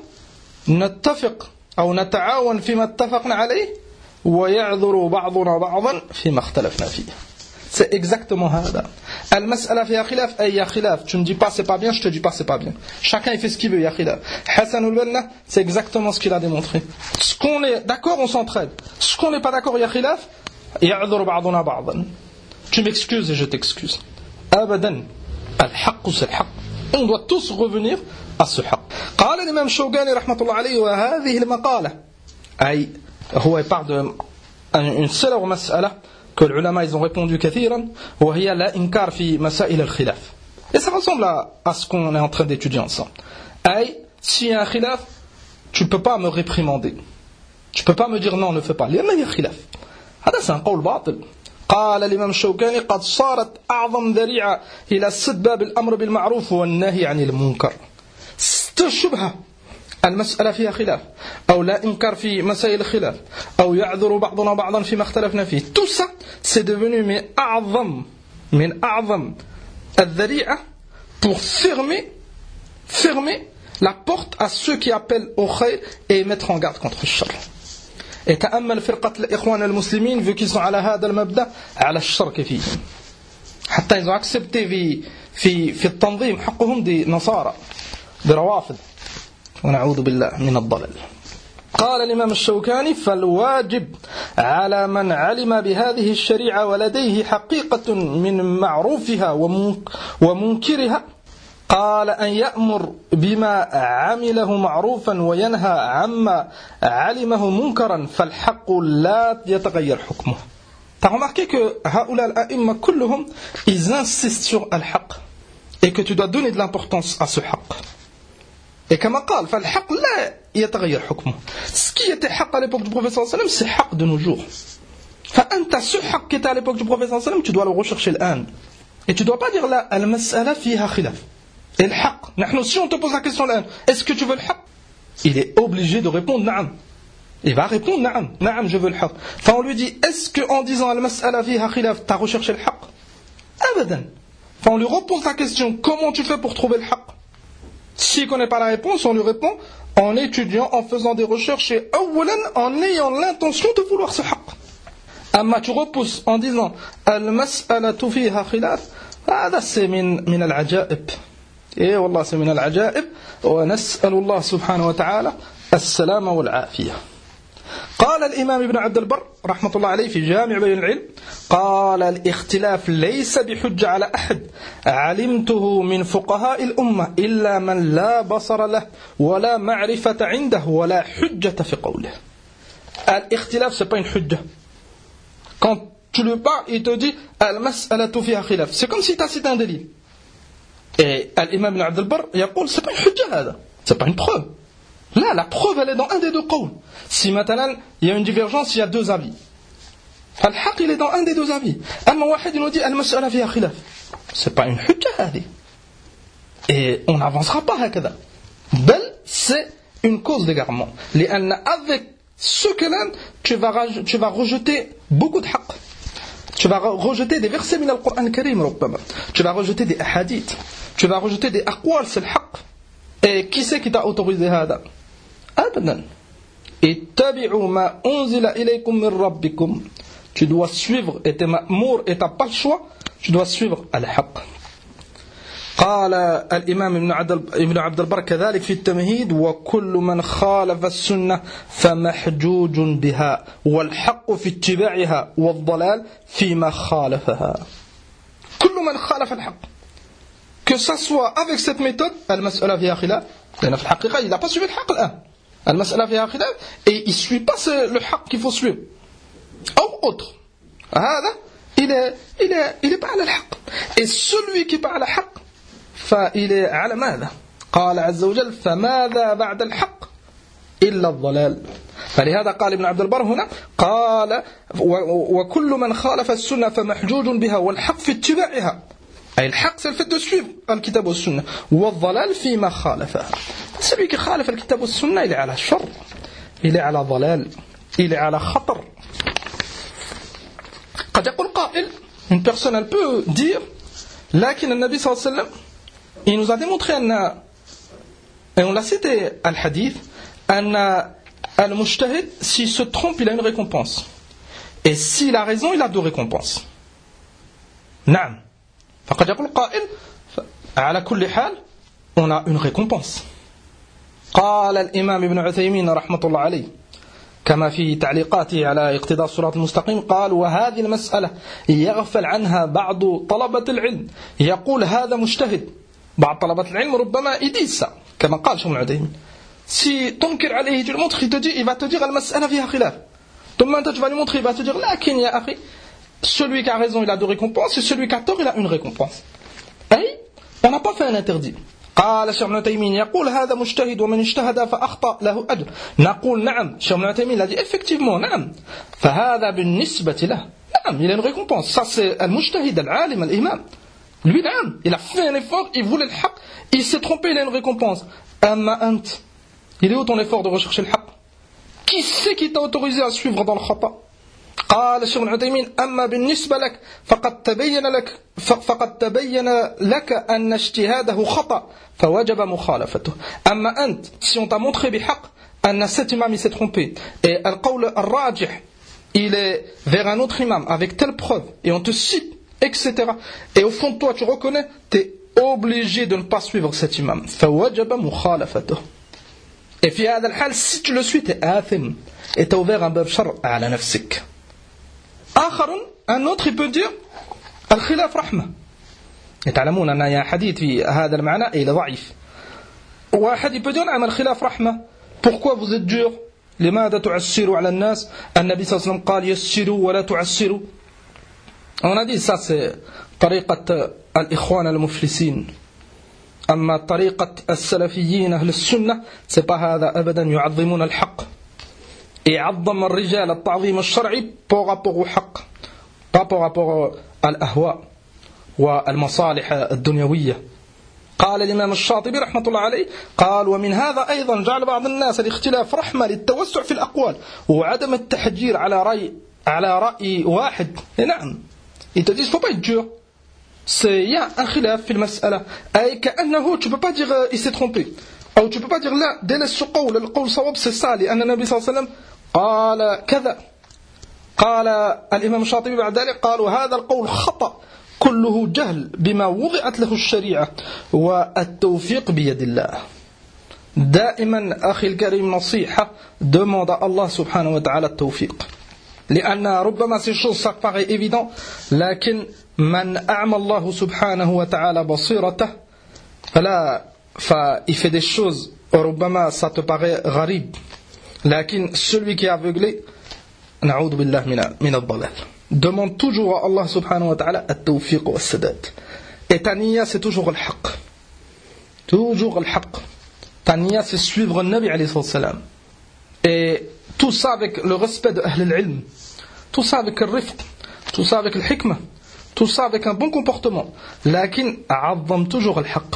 نتفق أو نتعاون فيما اتفقنا عليه ويعذر بعضنا بعضا فيما اختلفنا فيه. C'est exactement هذا. المسألة فيها خلاف أي خلاف. Tu me dis pas c'est pas bien, je te dis pas c'est pas bien. Chacun il fait ce qu'il veut, il y a khilaf. Hassan al-Banna, c'est exactement ce qu'il a démontré. Ce qu'on est d'accord, on s'entraide. Ce qu'on n'est pas d'accord, il y a khilaf. يعذر بعضنا بعضا. Tu m'excuses et je t'excuse. أبدا. الحق c'est الحق. On doit tous revenir à ce haqq. قال الإمام الشوكاني رحمة الله عليه وهذه المقالة أي هو parle d'une seule مسألة que les ulama ils ont répondu كثيرا وهي لا إنكار في مسائل الخلاف. Et ça ressemble à, à ce qu'on est en train d'étudier ensemble. أي s'il y a un khilaf, tu ne peux pas me réprimander. Tu ne peux pas me dire non, ne fais pas. لأن هي خلاف. هذا c'est un قول باطل. قال الإمام الشوكاني قد صارت أعظم ذريعة إلى سد باب الأمر بالمعروف والنهي عن المنكر. الشبهة المسألة فيها خلاف أو لا إنكار في مسائل الخلاف أو يعذر بعضنا بعضا فيما اختلفنا فيه. Tout ça c'est devenu من أعظم من أعظم الذريعة pour fermer fermer la porte à ceux qui appellent au khayr et mettre en garde contre le shar. Et تأمل فرقة الإخوان المسلمين vu qu'ils sont على هذا المبدأ على الشرك فيه. حتى ils ont accepté في في في التنظيم حقهم دي نصارى دي روافض ونعوذ بالله من الضلال. قال الإمام الشوكاني فالواجب على من علم بهذه الشريعة ولديه حقيقة من معروفها ومنكرها قال أن يأمر بما عمله معروفا وينهى عما علمه منكرا فالحق لا يتغير حكمه. T'as remarqué que هؤلاء الأئمة كلهم ils insistent sur الحق et que tu dois donner de l'importance à ce حق. Et كما قال فالحق لا يتغير حكمه. Ce qui était حق à l'époque du prophète صلى الله عليه وسلم c'est حق de nos jours. فأنت ce حق qui était à l'époque du prophète صلى الله عليه وسلم tu dois le rechercher الآن. Et tu dois pas dire là المسألة فيها خلاف. Et le haqq, نحن, si on te pose la question là, est-ce que tu veux le haqq? Il est obligé de répondre na'am. Il va répondre na'am, na'am, je veux le haqq. Enfin, on lui dit, est-ce qu'en disant al-mas'ala fiha khilaf, tu as recherché le haqq? Abadan. Enfin, on lui repose la question, comment tu fais pour trouver le haqq? S'il ne connaît pas la réponse, on lui répond en étudiant, en faisant des recherches et en ayant l'intention de vouloir ce haqq. Amma tu repousses en disant al-mas'ala fiha khilaf, هذا c'est min min al-ajaib. إيه والله من العجائب ونسأل الله سبحانه وتعالى السلامة والعافية. قال الإمام ابن عبد البر رحمة الله عليه في جامع بيان العلم قال الاختلاف ليس بحجة على أحد علمته من فقهاء الأمة إلا من لا بصر له ولا معرفة عنده ولا حجة في قوله. الاختلاف c'est pas une حجة. Quand tu lui parles il te dit المسألة فيها خلاف, c'est comme si tu as cité un délit. Et l'imam Ibn Abd al-Barr يقول c'est pas une hujja هذا, c'est pas une preuve. Là la preuve elle est dans un des deux qawls. Si maintenant il y a une divergence, il y a deux avis. فالحق il est dans un des deux avis. أما واحد il nous dit المسألة فيها خلاف, c'est pas une hujja هذه. Et on n'avancera pas هكذا. بل c'est une cause d'égarement. لأن avec ce كلام tu vas tu vas rejeter beaucoup de haqq. Tu vas rejeter des versets من القرآن الكريم ربما. Tu vas rejeter des hadiths. Tu vas rejeter des aqwal, c'est le haqq. Et qui c'est qui t'a autorisé هذا? أبدا. اتبعوا ما أنزل إليكم من ربكم. Tu dois suivre et t'es ma'mour et t'as pas le choix. Tu dois suivre al-haqq. قال الإمام ابن عبد البر كذلك في التمهيد وكل من خالف السنة فمحجوج بها والحق في اتباعها والضلال فيما خالفها. كل من خالف الحق, que ça soit avec cette méthode المسألة فيها خلاف, لأن في الحقيقة il n'a pas suivi le حق الآن, المسألة فيها خلاف et il ne suit pas le حق qu'il faut suivre أو autre, هذا il est, il est, il est pas على الحق. Et celui qui est pas على الحق فإل على ماذا؟ قال عز وجل فماذا بعد الحق إلا الضلال. فلهذا قال ابن عبد البر هنا قال وكل من خالف السنة فمحجوج بها والحق في اتباعها, أي الحق c'est le fait de suivre الكتاب والسنة, والضلال فيما خالفها. celui qui خالف الكتاب والسنة il est على شر, il est على ضلال, il est على خطر. قد يقول قائل, une personne elle peut dire لكن النبي صلى الله عليه وسلم il nous a démontré, et on l'a cité al hadith, al-mujtahid, s'il se trompe, il a une récompense. Et s'il a raison, il a deux récompenses. Naam. فقد يقول قائل على كل حال on a une récompense. قال الإمام ابن عثيمين رحمة الله عليه كما في تعليقاته على اقتضاء الصراط المستقيم قال وهذه المسألة يغفل عنها بعض طلبة العلم, يقول هذا مجتهد بعض طلبة العلم ربما يديس كما قال شيخ العثيمين. Si تنكر عليه tu le montres, il te dit, il va te dire المسألة فيها خلاف. ثم أنت tu vas lui montrer, il va te dire لكن يا أخي celui qui a raison il a deux récompenses et celui qui a tort il a une récompense. أي on n'a pas fait un interdit. قال الشيخ ابن تيمية يقول هذا مجتهد ومن اجتهد فأخطأ له أجر. نقول نعم. الشيخ ابن تيمية a dit effectivement نعم. فهذا بالنسبة له نعم il a une récompense. Ça c'est المجتهد العالم الإمام. Lui نعم il a fait un effort, il voulait le haq, il s'est trompé, il a une récompense. أما أنت il est où ton effort de rechercher le haq? Qui c'est qui t'a autorisé à suivre dans le khata? قال الشيخ ابن عثيمين أما بالنسبة لك فقد تبين لك فقد تبين لك أن اجتهاده خطأ فوجب مخالفته. أما أنت si on t'a montré بحق أن cet imam il s'est trompé et القول الراجح il est vers un autre imam avec telle preuve et on te cite etc et au fond de toi tu reconnais, tu es obligé de ne pas suivre cet imam. فوجب مخالفته. Et في هذا الحال si tu le suis tu es آثم et tu as ouvert un باب شر على نفسك. آخر un autre il peut dire الخلاف رحمة. يتعلمون أن يا حديث في هذا المعنى il est ضعيف. واحد il peut dire نعم الخلاف رحمة. Pourquoi vous êtes dur? لماذا تعسروا على الناس؟ النبي صلى الله عليه وسلم قال يسروا ولا تعسروا. On a dit ça c'est طريقة الإخوان المفلسين. أما طريقة السلفيين أهل السنة c'est pas هذا أبدا. يعظمون الحق. يعظم الرجال التعظيم الشرعي pour rapport au حق pas pour rapport à الأهواء والمصالح الدنيوية. قال الإمام الشاطبي رحمة الله عليه قال ومن هذا أيضا جعل بعض الناس الاختلاف رحمة للتوسع في الأقوال وعدم التحجير على رأي على رأي واحد. نعم ils te disent faut pas être dur. C'est il y a un khilaf في المسألة أي كأنه tu peux pas dire il s'est trompé أو tu peux pas dire لا délaisse ce قول القول صواب c'est ça لأن النبي صلى الله عليه وسلم قال كذا. قال الإمام الشاطبي بعد ذلك قال وهذا القول خطأ كله جهل بما وضعت له الشريعة والتوفيق بيد الله. دائما أخي الكريم نصيحة demande à Allah سبحانه وتعالى التوفيق لأن ربما ces choses ça paraît évident لكن من أعمى الله سبحانه وتعالى بصيرته فلا فil fait des choses ربما ça te paraît غريب لكن celui qui est aveuglé نعوذ بالله من من الضلال. Demande toujours à Allah subhanahu wa ta'ala التوفيق والسداد. Et ta niya c'est toujours le haq. Toujours le haq. Ta niya c'est suivre le Nabi alayhi salam. Et tout ça avec le respect de Ahl al-Ilm. Tout ça avec le rifq. Tout ça avec le hikmah. Tout ça avec un bon comportement. لكن عظم toujours le haq.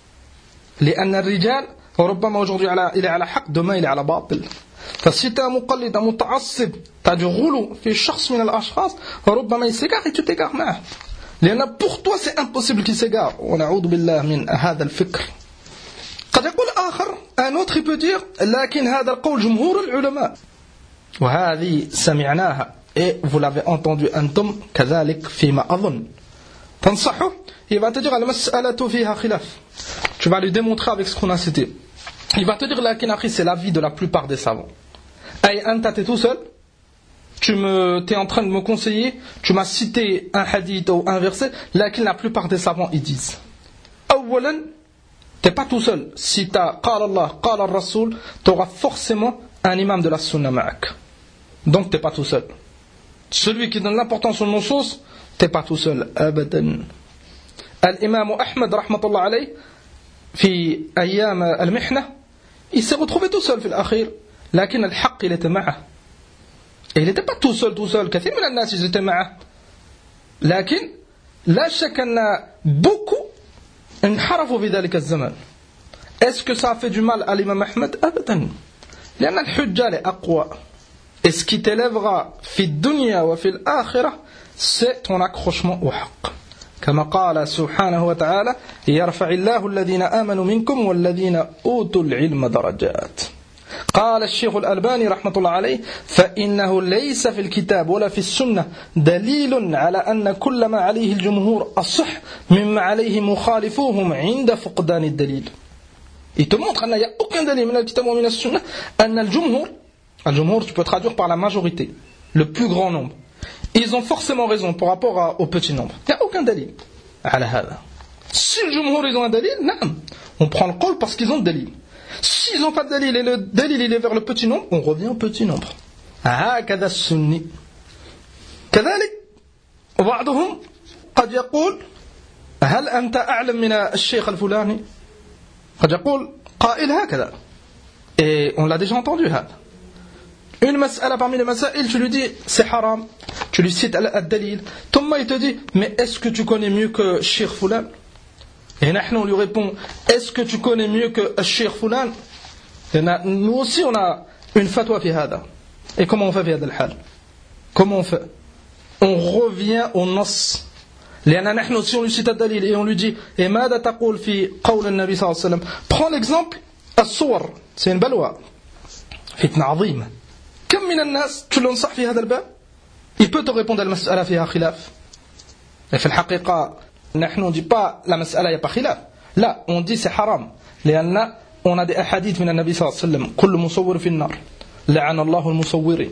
لأن الرجال ربما aujourd'hui il est على حق demain il est على باطل. فسي t'es un مقلد un متعصب t'as du غلو في شخص من الأشخاص ربما il s'égare et tu t'égares معه لأن pour toi c'est impossible qu'il s'égare. ونعوذ بالله من هذا الفكر. قد يقول آخر un autre il peut dire لكن هذا القول جمهور العلماء وهذه سمعناها et vous l'avez entendu أنتم كذلك فيما أظن. تنصحه il va te dire المسألة فيها خلاف. Tu vas lui démontrer avec ce qu'on a cité. Il va te dire لكن أخي c'est l'avis de la plupart des savants. أي أنت t'es tout seul, tu me t'es en train de me conseiller, tu m'as cité un hadith ou un verset, لكن la plupart des savants ils disent. أولا t'es pas tout seul. Si t'as قال الله قال الرسول, t'auras forcément un imam de la sunna معك. Donc t'es pas tout seul. Celui qui donne l'importance aux non-choses, t'es pas tout seul. أبدا. الإمام أحمد رحمة الله عليه في أيام المحنة il s'est retrouvé tout seul في الأخير لكن الحق il était معه et il n'était pas tout seul tout seul كثير من الناس ils étaient معه لكن لا شك أن beaucoup انحرفوا في ذلك الزمن. Est-ce que ça a fait du mal à l'imam Ahmed? أبدا. لأن الحجة أقوى et ce qui t'élèvera في الدنيا وفي الآخرة c'est ton accrochement au حق. كما قال سبحانه وتعالى يرفع الله الذين آمنوا منكم والذين أوتوا العلم درجات. قال الشيخ الألباني رحمة الله عليه فإنه ليس في الكتاب ولا في السنة دليل على أن كل ما عليه الجمهور أصح مما عليه مخالفوهم عند فقدان الدليل. Il te montre qu'il n'y a aucun délit من الكتاب ومن السنة أن الجمهور الجمهور tu peux traduire par la majorité, le plus grand nombre. Ils ont forcément raison par rapport à, au petit nombre. Il n'y a aucun dalil على هذا. Si le jumhur ils ont un dalil, non, on prend le qawl parce qu'ils ont le dalil. S'ils n'ont pas de dalil et le dalil il est vers le petit nombre, on revient au petit nombre. هكذا السني. كذلك بعضهم قد يقول هل أنت أعلم من الشيخ الفلاني؟ قد يقول قائل هكذا. Et on l'a déjà entendu هذا. Une mas'ala parmi les masail, tu lui dis c'est haram, tu lui cites al-dalil, ثم il te dit mais est-ce que tu connais mieux que Cheikh Fulan? Et nous on lui répond est-ce que tu connais mieux que Cheikh Fulan? Et nous aussi on a une fatwa fi hada. Et comment on fait fi hada al-hal? Comment on fait? On revient au nas. لأن نحن si on lui cite al-dalil et on lui dit et ماذا تقول في قول النبي صلى الله عليه وسلم? Prends l'exemple الصور, c'est une balwa, فتنة عظيمة. كم من الناس تنصح في هذا الباب il peut te répondre المسألة فيها خلاف. Et في الحقيقة نحن on dit pas la مسألة y a pas خلاف. لا, on dit c'est haram. لأن on a des ahadiths من النبي صلى الله عليه وسلم كل مصور في النار لعن الله المصورين.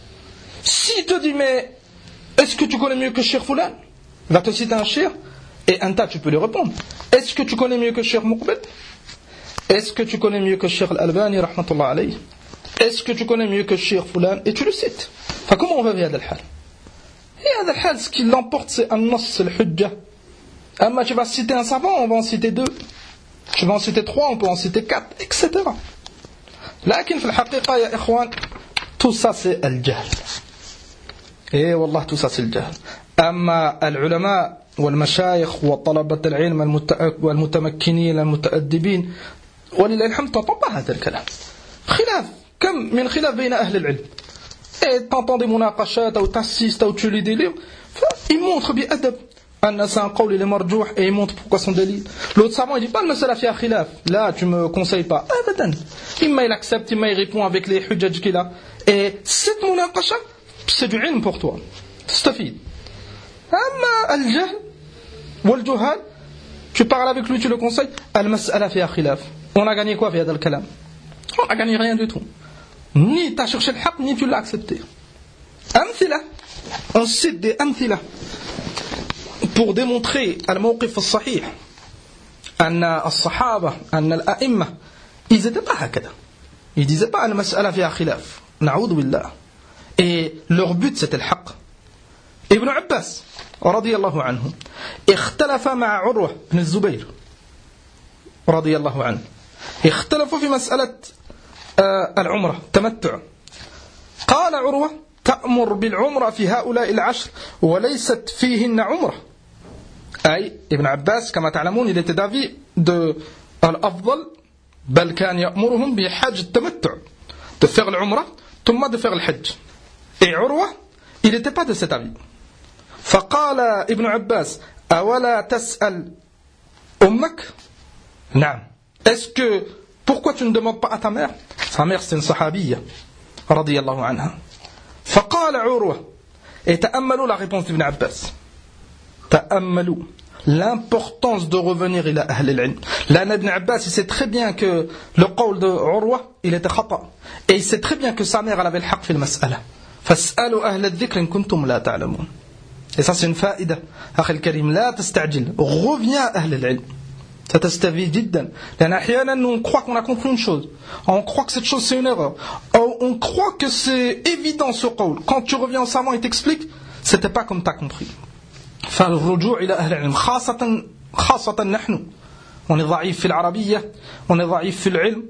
Si te dit mais est-ce que tu connais mieux que Cheikh Fulan? Il va te citer un cheikh et un tas tu peux lui répondre. Est-ce que tu connais mieux que Cheikh Muqbil? Est-ce que tu connais mieux que Cheikh Al-Albani rahmatullah alayhi? Est-ce que tu connais mieux que Cheikh Fulan? Et tu le cites. Enfin, comment on va vivre هذا الحال? Et هذا الحال, ce qui l'emporte, c'est un nas, c'est le hujja. Amma, tu vas citer un savant, on va en citer deux. Tu vas en citer trois, on peut en citer quatre, et cetera. لكن في الحقيقة يا إخوان, tout ça c'est الجهل. Et والله tout ça c'est الجهل. أما العلماء والمشايخ وطلبة العلم والمتمكنين المتأدبين ولله الحمد تطبع هذا الكلام. خلاف كم من خلاف بين أهل العلم. Et t'entends des munaqashat ou t'assistes ou tu lis des livres, il montre بأدب أن c'est un qawl il est marjouh et il montre pourquoi son dalil. L'autre savant il dit pas المسألة فيها خلاف. Là tu me conseilles pas. أبدا. إما il accepte, إما il répond avec les hujjaj qu'il a. Et cette munaqasha c'est du ilm pour toi. تستفيد. أما الجهل والجهال, tu parles avec lui, tu le conseilles, المسألة فيها خلاف. On a gagné quoi في هذا الكلام? On a gagné rien du tout. Ni tu as cherché le haq, ni tu l'as accepté. أمثلة, on cite des أمثلة pour démontrer الموقف الصحيح أن الصحابة أن الأئمة ils étaient pas هكذا. Ils disaient pas المسألة فيها خلاف. نعوذ بالله. Et leur but c'était le haq. ابن عباس رضي الله عنه اختلف مع عروة بن الزبير رضي الله عنه. اختلفوا في مسألة العمرة تمتع. قال عروة تأمر بالعمرة في هؤلاء العشر وليست فيهن عمرة. أي ابن عباس كما تعلمون il était d'avis de الأفضل بل كان يأمرهم بحج التمتع de faire العمرة ثم de faire الحج. Et عروة il n'était pas de cet avis. فقال ابن عباس أولا تسأل أمك؟ نعم. Est-ce que pourquoi tu ne demandes pas à ta mère? Sa mère c'est une sahabiyya رضي الله عنها. فقال عروة et تأملوا la réponse d'Ibn Abbas. تأملوا l'importance de revenir إلى أهل العلم. لأن ابن عباس il sait très bien que le qawl de عروة il était خطأ et il sait très bien que sa mère elle avait le haq في المسألة. فاسألوا أهل الذكر إن كنتم لا تعلمون. Et ça c'est une faïda. أخي الكريم لا تستعجل. Reviens à أهل العلم. ستستفيد جدا. لأن أحيانا on croit qu'on a compris une chose. On croit que cette chose c'est une erreur. On croit que c'est évident ce qawl. Quand tu reviens au savant et t'expliques, c'était pas comme tu as compris. فالرجوع إلى أهل العلم خاصة خاصة نحن. On est ضعيف في العربية. On est ضعيف في العلم.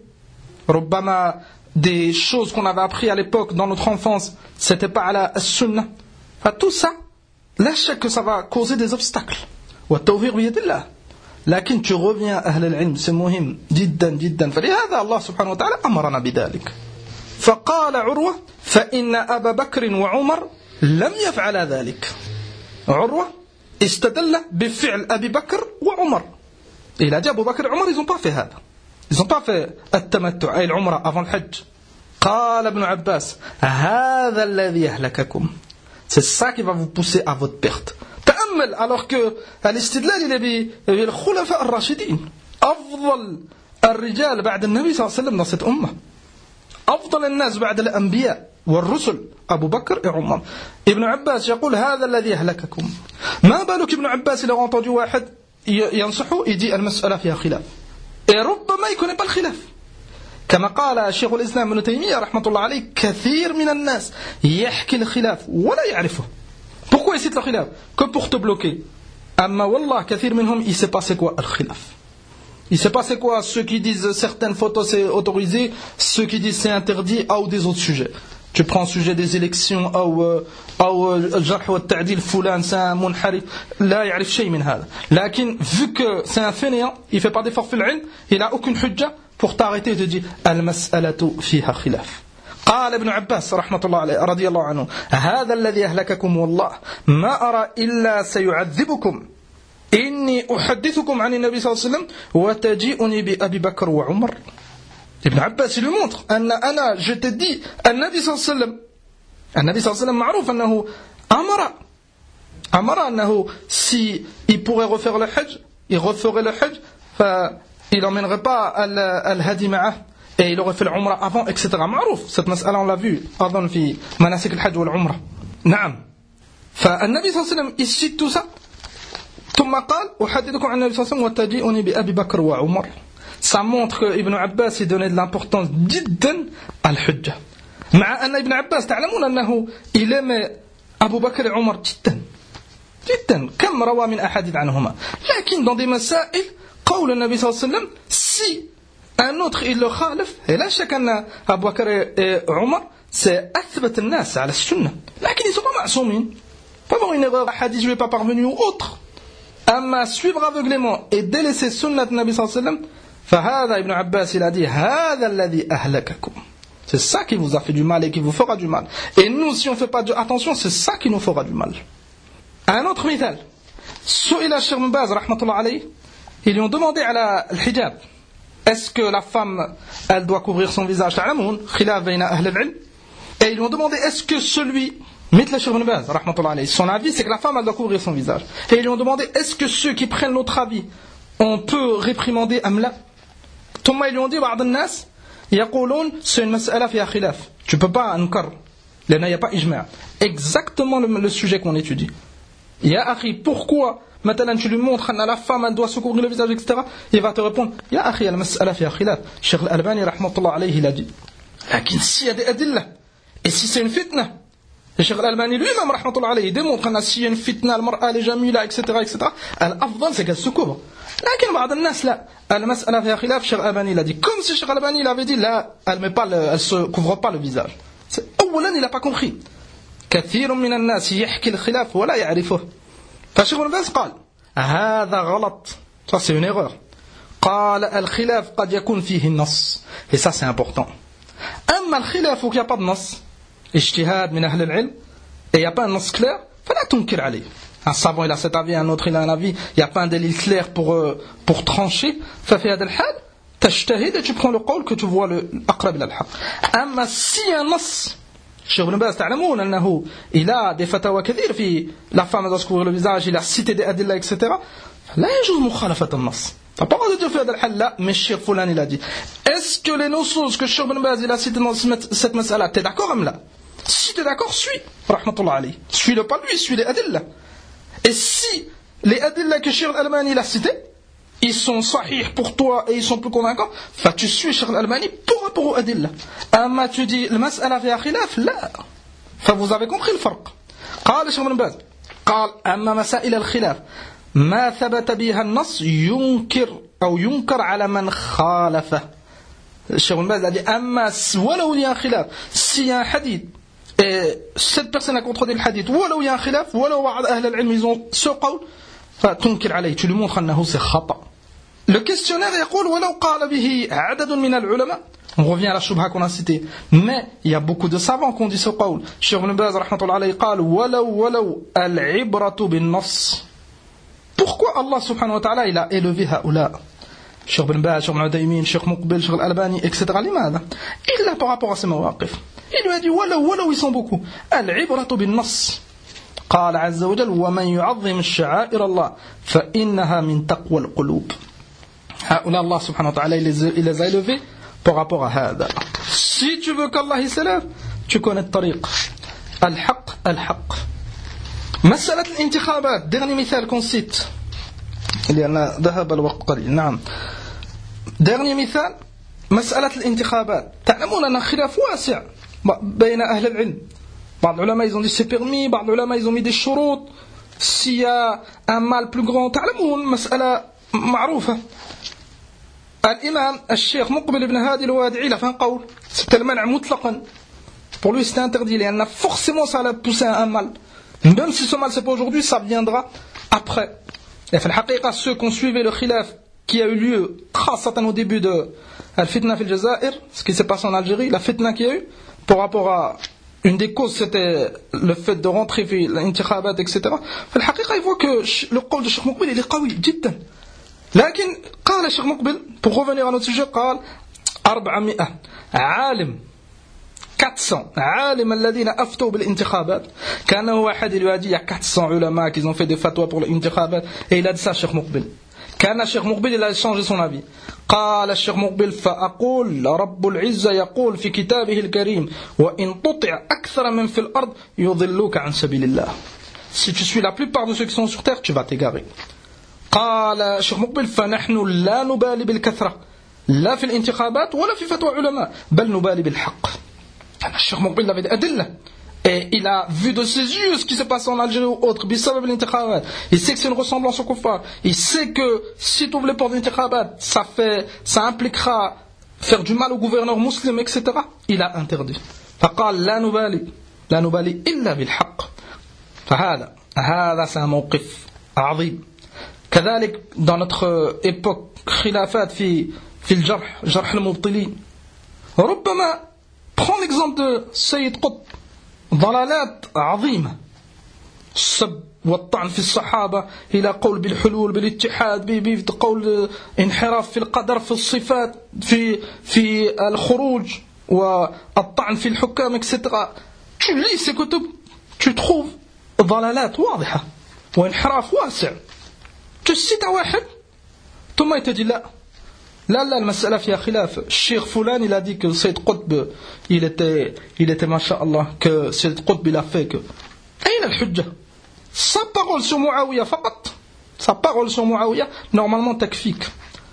ربما des choses qu'on avait appris à l'époque dans notre enfance, c'était pas à la sunna. Enfin, tout ça, là je sais que ça va causer des obstacles. والتوفيق بيد الله. لكن tu reviens à أهل العلم c'est مهم جدا جدا. فلهذا الله سبحانه وتعالى أمرنا بذلك. فقال عروة فإن أبا بكر وعمر لم يفعل ذلك. عروة استدل بفعل أبي بكر وعمر. Il a dit Abu Bakr et Omar ils n'ont pas fait هذا. Ils n'ont pas fait التمتع أي العمرة avant le hajj. قال ابن عباس هذا الذي يهلككم. C'est ça qui va vous pousser à votre perte. تأمل alors que الاستدلال اللي بالخلفاء الراشدين أفضل الرجال بعد النبي صلى الله عليه وسلم dans cette أمة. أفضل الناس بعد الأنبياء والرسل أبو بكر وعمر. ابن عباس يقول هذا الذي يهلككم. ما بالك ابن عباس إذا entendu واحد ينصحه يدي المسألة فيها خلاف ربما يكون pas الخلاف كما قال شيخ الإسلام ابن تيمية رحمة الله عليه كثير من الناس يحكي الخلاف ولا يعرفه. Pourquoi il cite le khilaf? Que pour te bloquer. أما والله كثير منهم il s'est passé quoi الخلاف. Il s'est passé quoi? Ceux qui disent certaines photos c'est autorisé, ceux qui disent c'est interdit, ou des autres sujets. Tu prends le sujet des élections ou ou الجرح والتعديل فلان c'est un منحرف لا يعرف شيء من هذا. لكن vu que c'est un fainéant, il fait pas d'effort في العلم, il a aucune hujja pour t'arrêter et te dire المسألة فيها خلاف. قال ابن عباس رحمة الله عليه رضي الله عنه هذا الذي أهلككم والله ما أرى إلا سيعذبكم إني أحدثكم عن النبي صلى الله عليه وسلم وتجيئني بأبي بكر وعمر. ابن عباس lui montre أن أنا je te dis النبي صلى الله عليه وسلم النبي صلى الله عليه وسلم معروف أنه أمر أمر أنه si il pourrait refaire le hajj il referait le hajj فil n'emmènerait pas al-hadi معه et il aurait fait l'umrah avant et cetera. معروف cette مسألة on l'a vu أظن في مناسك الحج والعمرة. نعم فالنبي صلى الله عليه وسلم il cite tout ça ثم قال أحدثكم عن النبي صلى الله عليه وسلم وتجيئني بأبي بكر وعمر. Ça montre que Ibn Abbas il donnait de l'importance جدا à الحجة مع أن Ibn Abbas تعلمون أنه il aimait أبو بكر وعمر جدا جدا كم روى من أحاديث عنهما لكن dans des مسائل قول النبي صلى الله عليه وسلم si un autre il le خالف لا شك أن أبو بكر وعمر c'est أثبت الناس على السنة لكن ils sont pas معصومين pas avoir une erreur hadith je vais pas parvenir ou autre أما suivre aveuglément et délaisser sunnat النبي صلى الله عليه وسلم فهذا ابن عباس il a dit هذا الذي أهلككم. C'est ça qui vous a fait du mal et qui vous fera du mal. Et nous, si on ne fait pas attention, c'est ça qui nous fera du mal. Un autre مثال. سئل الشيخ بن باز رحمة الله عليه, ils lui ont demandé على الحجاب. Est-ce que la femme, elle doit couvrir son visage? تعلمون خلاف بين أهل العلم. Et ils lui ont demandé est-ce que celui, مثل الشيخ بن باز رحمة الله عليه, son avis c'est que la femme elle doit couvrir son visage. Et ils lui ont demandé est-ce que ceux qui prennent notre avis, on peut réprimander أم لا? ثم ils lui ont dit بعض الناس يقولون c'est une مسألة فيها خلاف. Tu peux pas انكر لأن il n'y a pas إجماع. Exactement le, le sujet qu'on étudie. يا أخي pourquoi مثلا tu lui montres أن la femme elle doit se couvrir le visage et cetera. Il va te répondre يا أخي المسألة فيها خلاف. الشيخ الألباني رحمة الله عليه il a dit. لكن s'il y a des أدلة et si c'est une fitna, le Cheikh Al-Albani lui-même رحمة الله عليه démontre أن s'il y a une fitna المرأة les jamila et cetera et cetera. الأفضل c'est qu'elle se couvre. لكن بعض الناس لا المسألة فيها خلاف. الشيخ الألباني l'a dit comme si Cheikh Al-Albani l'avait dit là elle met pas le, elle se couvre pas le visage. C'est أولا il a pas compris. كثير من الناس يحكي الخلاف ولا يعرفه. فالشيخ ابن باز قال هذا غلط. Ça c'est une erreur. قال الخلاف قد يكون فيه النص. Et ça c'est important. أما الخلاف où il n'y a pas de نص اجتهاد من أهل العلم et il n'y a pas un نص clair فلا تنكر عليه. Un savant il a cet avis, un autre il a un avis, il n'y a pas un délit clair pour, euh, pour trancher. ففي هذا الحال تجتهد et tu prends le قول que tu vois le أقرب إلى الحق. أما si un نص الشيخ ابن باز تعلمون أنه il a des فتاوى كثير في la femme doit se couvrir le visage, il a cité des أدلة et cetera. لا يجوز مخالفة النص. T'as pas le droit de dire في هذا الحال لا mais الشيخ فلان il a dit. Est-ce que les notions que الشيخ ابن باز il a cité dans cette مسألة t'es d'accord أم لا? Si t'es d'accord suis رحمة الله عليه. Suis le pas lui, suis les أدلة. Et si les adillah que Cheikh Al-Albani a cités, ils sont sahih pour toi et ils sont plus convaincants, fa tu suis Cheikh Al-Albani pour rapport aux adillah. Amma tu dis le mas'ala fiha khilaf, la. Fa vous avez compris le farq. قال Cheikh Ibn Baz قال أما مسائل الخلاف ما ثبت بها النص ينكر أو ينكر على من خالفه. Cheikh Ibn Baz a dit أما ولو il y a un khilaf, s'il y a un hadith et cette personne a contredit le hadith ولو il y a un khilaf ولو بعض أهل العلم ils ont ce قول فتنكر عليه, tu lui montres أنه c'est خطأ. Le questionnaire يقول ولو قال به عدد من العلماء. On revient à la shubha qu'on a citée. Mais il y a beaucoup de savants qui ont dit ce قول. Cheikh Ibn Baz رحمة الله عليه قال ولو ولو العبرة بالنص. Pourquoi Allah subhanahu wa ta'ala il a élevé هؤلاء Cheikh Ibn Baz, Cheikh Ibn Uthaymin, Cheikh Muqbil, Cheikh Al-Albani, et cetera. لماذا? Il a par rapport à ces mawaqif. Il lui a dit ولو ولو ils sont beaucoup. العبرة بالنص. قال عز وجل ومن يعظم الشعائر الله فإنها من تقوى القلوب. هؤلاء الله سبحانه وتعالى il les a élevés par rapport à هذا. Si tu veux qu'Allah il s'élève, tu connais le طريق. الحق الحق. مسألة الانتخابات, dernier مثال qu'on cite. لأن ذهب الوقت قليل. نعم. dernier مثال مسألة الانتخابات. تعلمون أن خلاف واسع بين أهل العلم. بعض العلماء ils ont dit c'est permis, بعض العلماء ils ont mis des شروط. s'il y a un mal plus grand, تعلمون مسألة معروفة. الإمام الشيخ مقبل بن هادي الوادعي له un قول c'est المنع مطلقا. Pour lui c'est interdit لأن forcément ça va pousser à un mal. Même si ce mal c'est pas aujourd'hui, ça viendra après. Et في الحقيقة ceux qui ont suivi le khilaf qui a eu lieu خاصة au début de الفتنة في الجزائر, ce qui s'est passé en Algérie, la fitna qu'il y a eu par rapport à une des causes c'était le fait de rentrer في الانتخابات et cetera. في الحقيقة il voit que le قول de Cheikh Moukbil il est قوي جدا. لكن قال الشيخ مقبل pour revenir à notre sujet قال أربعمائة عالم quatre cents عالم الذين أفتوا بالانتخابات. كان هو واحد الواجي quatre cents علماء qui ont fait des fatwas pour l'intikhabat et il a dit ça Cheikh Moukbil. كان الشيخ مقبل il a changé son avis. قال الشيخ مقبل فأقول رب العزة يقول في كتابه الكريم وإن تطع أكثر من في الأرض يضلوك عن سبيل الله. Si tu suis la plupart de ceux qui sont sur terre, tu vas t'égarer. قال الشيخ مقبل فنحن لا نبالي بالكثرة لا في الانتخابات ولا في فتوى علماء بل نبالي بالحق. الشيخ مقبل avait des أدلة. Et il a vu de ses yeux ce qui s'est passé en Algérie ou autre. Il sait que c'est une ressemblance au kuffar. Il sait que si tu ouvres les portes d'intikhabat, ça fait, ça impliquera faire du mal au gouverneur musulman, et cetera. Il a interdit. فقال لا نبالي لا نبالي إلا بالحق. فهذا هذا c'est un موقف عظيم. كذلك dans notre époque خلافات في في الجرح جرح المبطلين. ربما prends l'exemple de سيد قطب. ضلالات عظيمة السب والطعن في الصحابة إلى قول بالحلول بالاتحاد بقول انحراف في القدر في الصفات في في الخروج والطعن في الحكام et cetera. Tu lis ces كتب tu trouves ضلالات واضحة وانحراف واسع. tu cites واحد ثم يتجي لا لا لا المسألة فيها خلاف. الشيخ فلان il a dit que Sayyid Qutb il était il était mashallah que Sayyid Qutb il a fait que أين الحجة. sa parole sur Muawiyah فقط sa parole sur Muawiyah normalement تكفيك.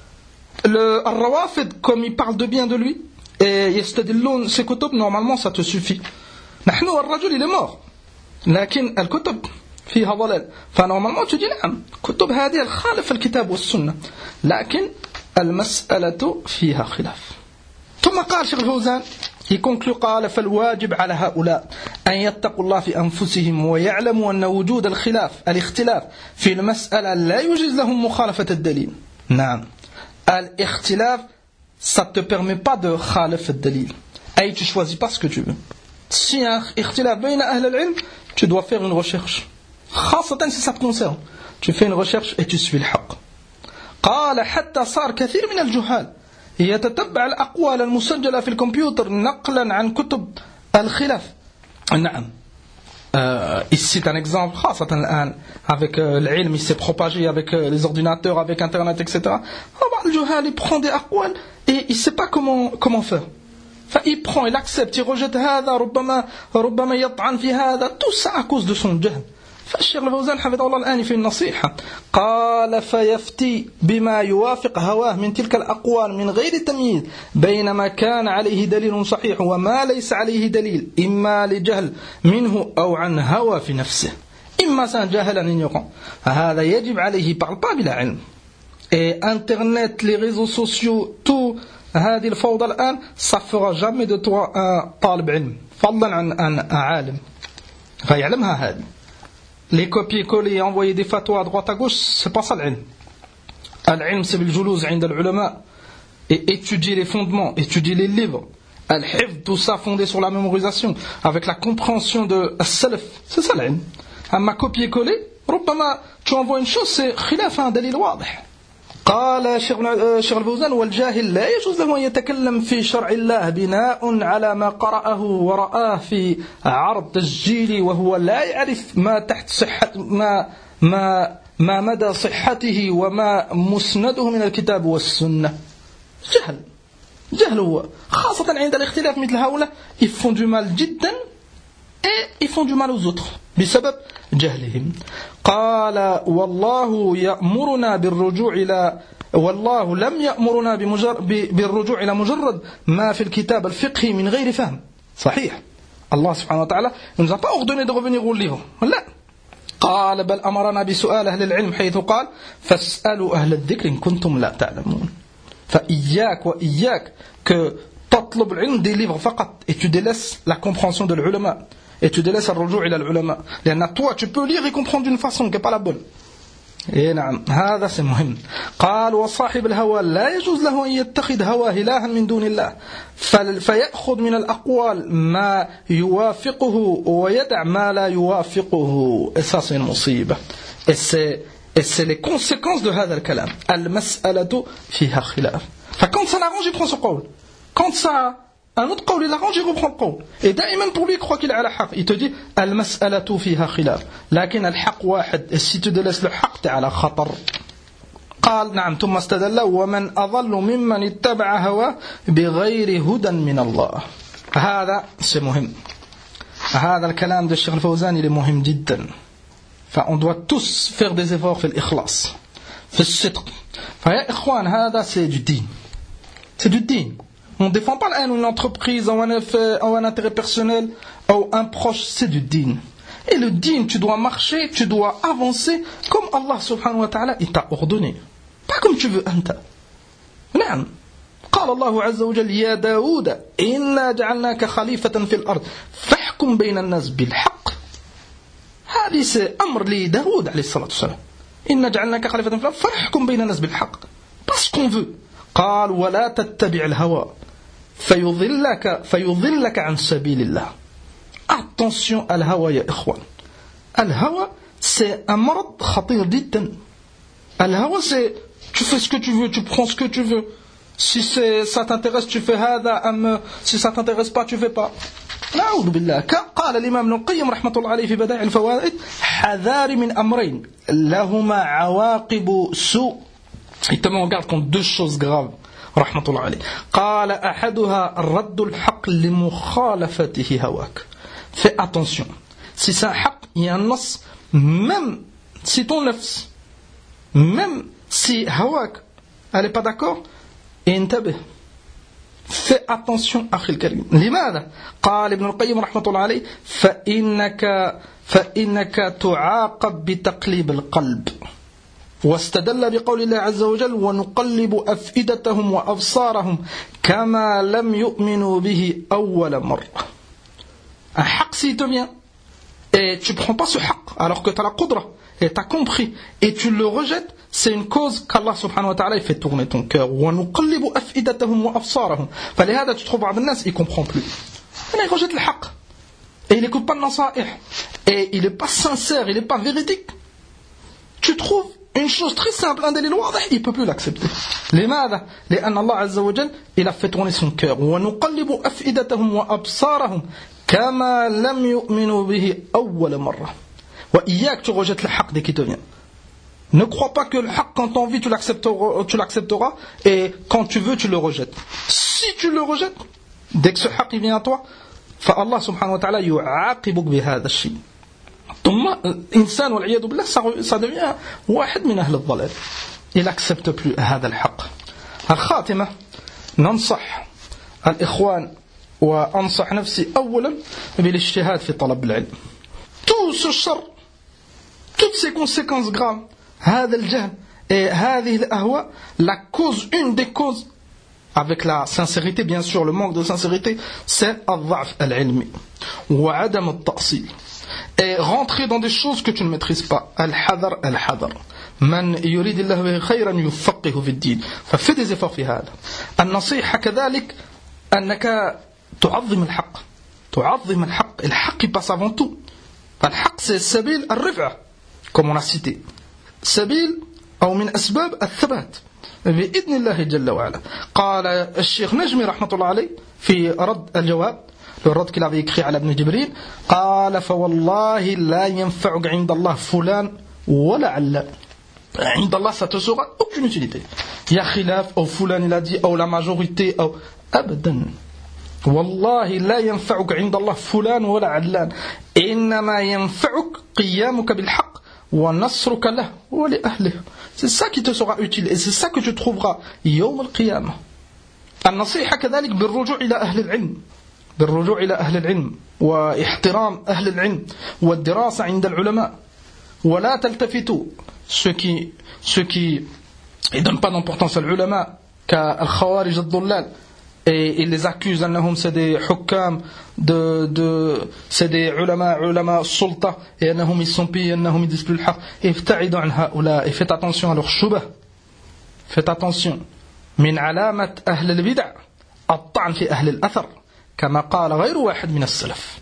le الروافد comme il parle de bien de lui et يستدلون ses كتب normalement ça te suffit. نحن الرجل il est mort لكن الكتب فيها ضلال فنورمالمون tu dis نعم كتب هذه الخالف الكتاب والسنة لكن المسألة فيها خلاف. ثم قال شيخ الفوزان يكونكلو قال فالواجب على هؤلاء أن يتقوا الله في أنفسهم ويعلموا أن وجود الخلاف الاختلاف في المسألة لا يجوز لهم مخالفة الدليل. نعم الاختلاف ça te permet pas de خالف الدليل أي tu choisis pas ce que tu veux. si un اختلاف بين أهل العلم tu dois faire une recherche خاصة si ça te concerne tu fais une recherche et tu suis le حق. قال حتى صار كثير من الجهال يتتبع الأقوال المسجلة في الكمبيوتر نقلا عن كتب الخلاف. نعم euh, ici c'est un exemple خاصة الآن avec euh, العلم il s'est propagé avec euh, les ordinateurs avec internet et cetera. بعض الجهال il prend des أقوال et il sait pas comment comment faire. فil prend il accepte il rejette هذا ربما ربما يطعن في هذا tout ça à cause de son جهل. فالشيخ الفوزان حفظه الله الآن في النصيحة قال فيفتي بما يوافق هواه من تلك الأقوال من غير تمييز بين ما كان عليه دليل صحيح وما ليس عليه دليل إما لجهل منه أو عن هوى في نفسه. إما سان جاهلا ignorant هذا يجب عليه parle pas بلا علم. et internet les réseaux sociaux tout هذه الفوضى الآن ça fera jamais de toi un طالب علم فضلا عن un عالم فيعلمها هذه. les copier-coller envoyer des fatwas à droite à gauche c'est pas ça l'ilm. العلم c'est بالجلوس عند العلماء et étudier les fondements étudier les livres الحفظ tout ça fondé sur la mémorisation avec la compréhension de السلف c'est ça l'ilm. أما copier-coller ربما tu envoies une chose c'est خلاف un دليل واضح. قال شيخ الفوزان والجاهل لا يجوز له أن يتكلم في شرع الله بناء على ما قرأه ورآه في عرض تسجيلي وهو لا يعرف ما تحت صحة ما ما ما مدى صحته وما مسنده من الكتاب والسنة. جهل جهل هو خاصة عند الاختلاف مثل هؤلاء ils font du mal جدا et ils font du mal aux autres بسبب جهلهم. قال والله يأمرنا بالرجوع إلى والله لم يأمرنا بالرجوع إلى مجرد ما في الكتاب الفقهي من غير فهم. صحيح. Allah subhanahu wa ta'ala ne nous a pas ordonné de revenir au livre. لا. قال بل أمرنا بسؤال أهل العلم حيث قال فاسألوا أهل الذكر إن كنتم لا تعلمون. فإياك وإياك que تطلب العلم des livres فقط et tu délaisses la compréhension de l'ulama et tu délaisses الرجوع إلى العلماء. لأن toi tu peux lire et comprendre d'une façon qui n'est pas la bonne. إيه نعم هذا سي مهم. قال وصاحب الهوى لا يجوز له أن يتخذ هواه إلها من دون الله فيأخذ من الأقوال ما يوافقه ويدع ما لا يوافقه. Et ça c'est une مصيبة. Et c'est, et c'est les conséquences de هذا الكلام. المسألة فيها خلاف. فكان ça l'arrange il prend ce قول. Quand ça un autre قول il l'arrange il reprend le قول. Et دائما pour lui il croit qu'il est على حق. Il te dit المسألة فيها خلاف لكن الحق واحد. Et si tu délaisses le حق t'es على خطر. قال نعم ثم استدل ومن أضل ممن اتبع هواه بغير هدى من الله. هذا c'est مهم. هذا الكلام de الشيخ الفوزان il est مهم جدا. فon doit tous faire des efforts في الإخلاص في الصدق. فيا إخوان هذا c'est du دين. C'est du دين. On ne défend pas une entreprise ou un, ou un intérêt personnel ou un proche, c'est du din. Et le din, tu dois marcher, tu dois avancer comme Allah subhanahu wa ta'ala il t'a ordonné. Pas comme tu veux, anta. نعم. قال الله عز وجل يا داود إنا جعلناك خليفة في الأرض فاحكم بين الناس بالحق. هذه أمر لداود عليه الصلاة والسلام. إنا جعلناك خليفة في الأرض فاحكم بين الناس بالحق. Parce qu'on veut. قال ولا تتبع الهوى فيضلك فيضلك عن سبيل الله. Attention à الهوى يا إخوان. الهوى c'est un مرض خطير جدا. الهوى c'est tu fais ce que tu veux, tu prends ce que tu veux. Si c'est, ça t'intéresse tu fais هذا أم si ça t'intéresse pas tu fais pas. نعوذ بالله. قال الإمام ابن القيم رحمة الله عليه في بدائع الفوائد حذار من أمرين لهما عواقب سوء. Il te met en garde contre deux choses graves. رحمة الله عليه. قال أحدها رد الحق لمخالفته هواك. Fais attention. Si c'est un haq, il y a un nas, même si ton nafs, même si hawak, elle n'est pas d'accord, انتبه. Fais attention أخي الكريم. لماذا؟ قال ابن القيم رحمة الله عليه فإنك فإنك تعاقب بتقليب القلب. واستدل بقول الله عز وجل ونقلب أفئدتهم وأبصارهم كما لم يؤمنوا به أول مرة. Un haq s'il te vient et tu ne prends pas ce haq alors que tu as la qudra et tu as compris et tu le rejettes, c'est une cause qu'Allah subhanahu wa ta'ala fait tourner ton cœur. ونقلب أفئدتهم وأبصارهم. فلهذا tu trouves بعض الناس il ne comprend plus. Il rejette le haq et il n'écoute pas le nasaih et il n'est pas sincère, il n'est pas véridique. Tu trouves une chose très simple, un dalil واضح, il ne peut plus l'accepter. لماذا؟ لأن الله عز وجل il a fait tourner son cœur. ونقلب أفئدتهم وأبصارهم كما لم يؤمنوا به أول مرة. وإياك tu rejettes le haq dès qu'il te vient. Ne crois pas que le haq quand tu as envie tu l'accepteras, tu l'accepteras et quand tu veux tu le rejettes. Si tu le rejettes, dès que ce haq il vient à toi, فالله سبحانه وتعالى يعاقبك بهذا الشيء. ثم الإنسان والعياذ بالله ça devient واحد من أهل الضلال. Il n'accepte plus هذا الحق. الخاتمة ننصح الإخوان وأنصح نفسي أولا بالاجتهاد في طلب العلم. Tout ce char, toutes ces conséquences graves, هذا الجهل et هذه الأهواء, la cause, une des causes, avec la sincérité bien sûr, le manque de sincérité, c'est الضعف العلمي وعدم التأصيل. Et rentrer dans des choses que tu ne maîtrises pas. Al-hadar, al-hadar. Man yurid Allah bihi khayran yufaqqihu fi ad-din. ففي des efforts في هذا. النصيحة كذلك أنك تعظم الحق. تعظم الحق. الحق passe avant tout. الحق c'est سبيل الرفعة comme on a cité. سبيل أو من أسباب الثبات بإذن الله جل وعلا. قال الشيخ نجمي رحمة الله عليه في رد الجواب le rad qu'il avait écrit à Ibn Jibril قال فوالله لا ينفعك عند الله فلان ولا علان. عند الله ça te sera aucune utilité. Il y a khilaf ou fulan il a dit ou la majorité ou أبدا. والله لا ينفعك عند الله فلان ولا علان إنما ينفعك قيامك بالحق وَنَصْرُكَ لَهُ وَلِأَهْلِهِ. C'est ça qui te sera utile et c'est ça que tu trouveras يوم القيامة. النصيحة كذلك بالرجوع إلى أهل العلم بالرجوع إلى أهل العلم واحترام أهل العلم والدراسة عند العلماء. ولا تلتفتوا ceux qui ceux qui ne donnent pas d'importance aux ulama كالخوارج الضلال et ils les accusent أنهم c'est des حكام de de c'est des علماء علماء السلطة et أنهم ils sont pires أنهم ils disent plus le haq. ابتعدوا عن هؤلاء et faites attention à leurs شبه. Faites attention. من علامة أهل البدع الطعن في أهل الأثر كما قال غير واحد من السلف.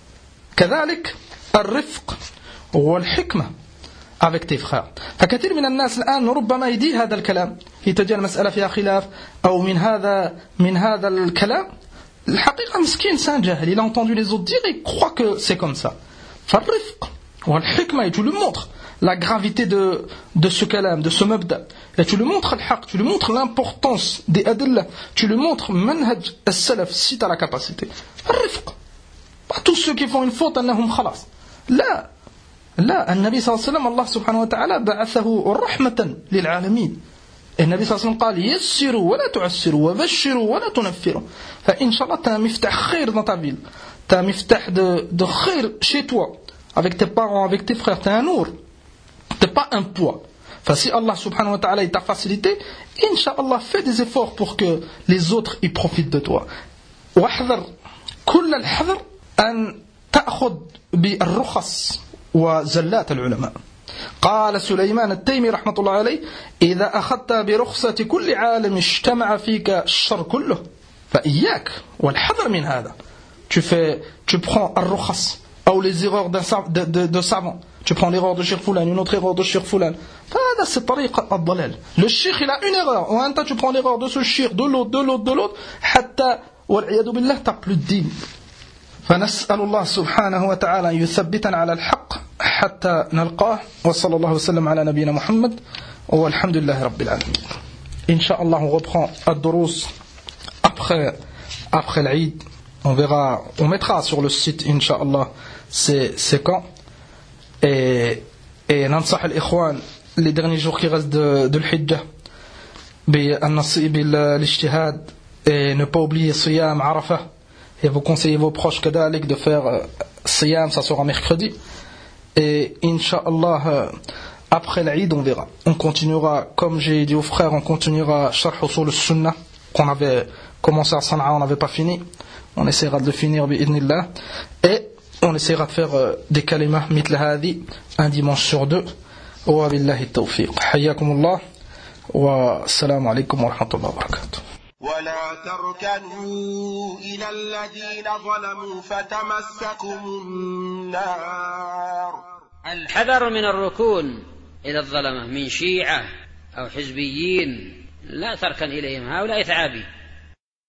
كذلك الرفق والحكمة avec tes frères. فكثير من الناس الآن ربما يدي هذا الكلام يتجاه المسألة فيها خلاف أو من هذا من هذا الكلام الحقيقة مسكين سان جاهل. Il a entendu les autres dire et il croit que c'est comme ça. فالرفق والحكمة et tu lui montres la gravité de, de ce kalam, de ce mabda. Et tu lui montres le haq, tu lui montres l'importance des adillah, tu lui montres manhaj as-salaf si tu as la capacité. الرفق. Pas tous ceux qui font une faute أنهم خلاص. لا لا النبي صلى الله عليه وسلم الله سبحانه وتعالى بعثه رحمة للعالمين. النبي صلى الله عليه وسلم قال يسروا ولا تعسروا وبشروا ولا تنفروا. فإن شاء الله t'as un miftah خير dans ta ville, t'as un miftah de, de خير chez toi, avec tes parents, avec tes frères, t'as un nour, t'es pas un poids. Enfin, si Allah subhanahu wa ta'ala t'a facilité, Inch'Allah, fais des efforts pour que les autres y profitent de toi. واحذر كل الحذر أن تأخذ بالرخص وزلات العلماء. قال سليمان التيمي رحمة الله عليه إذا أخذت برخصة كل عالم اجتمع فيك الشر كله فإياك والحذر من هذا. Tu fais, tu prends الرخص أو les erreurs de, de, de, de savants. Tu prends l'erreur de Cheikh Foulan, une autre erreur de Cheikh Foulan. فهذا c'est طريق الضلال. Le Cheikh il a une erreur, ou toi tu prends l'erreur de ce Cheikh, de l'autre, de l'autre, de l'autre, حتى والعياذ بالله t'as plus de dîn. فنسأل الله سبحانه وتعالى أن يثبتنا على الحق حتى نلقاه وصلى الله وسلم على نبينا محمد والحمد لله رب العالمين. Inch'Allah on reprend الدروس après après l'Eid. On verra, on mettra sur le site Inch'Allah c'est c'est quand et et ننصح الإخوان les derniers jours qui restent de de l'Hijjah بالنصيب بالاجتهاد et ne pas oublier صيام عرفة. Et vous conseillez vos proches kadalik de faire euh, siyam, ça sera mercredi. Et Inch'Allah, euh, après l'Eid, on verra. On continuera, comme j'ai dit aux frères, on continuera Sharh Usul al-Sunnah, qu'on avait commencé à Sana'a, on n'avait pas fini. On essaiera de le finir, bi'idnillah. Et on essaiera de faire euh, des kalimah mitla hadi, un dimanche sur deux. Wa billahi tawfiq. Hayyakumullah. Wa assalamu alaikum wa rahmatullahi wa barakatuh. ولا تركنوا إلى الذين ظلموا فتمسكم النار. الحذر من الركون إلى الظلمة من شيعة أو حزبيين، لا تركن إليهم، هؤلاء ثعابين.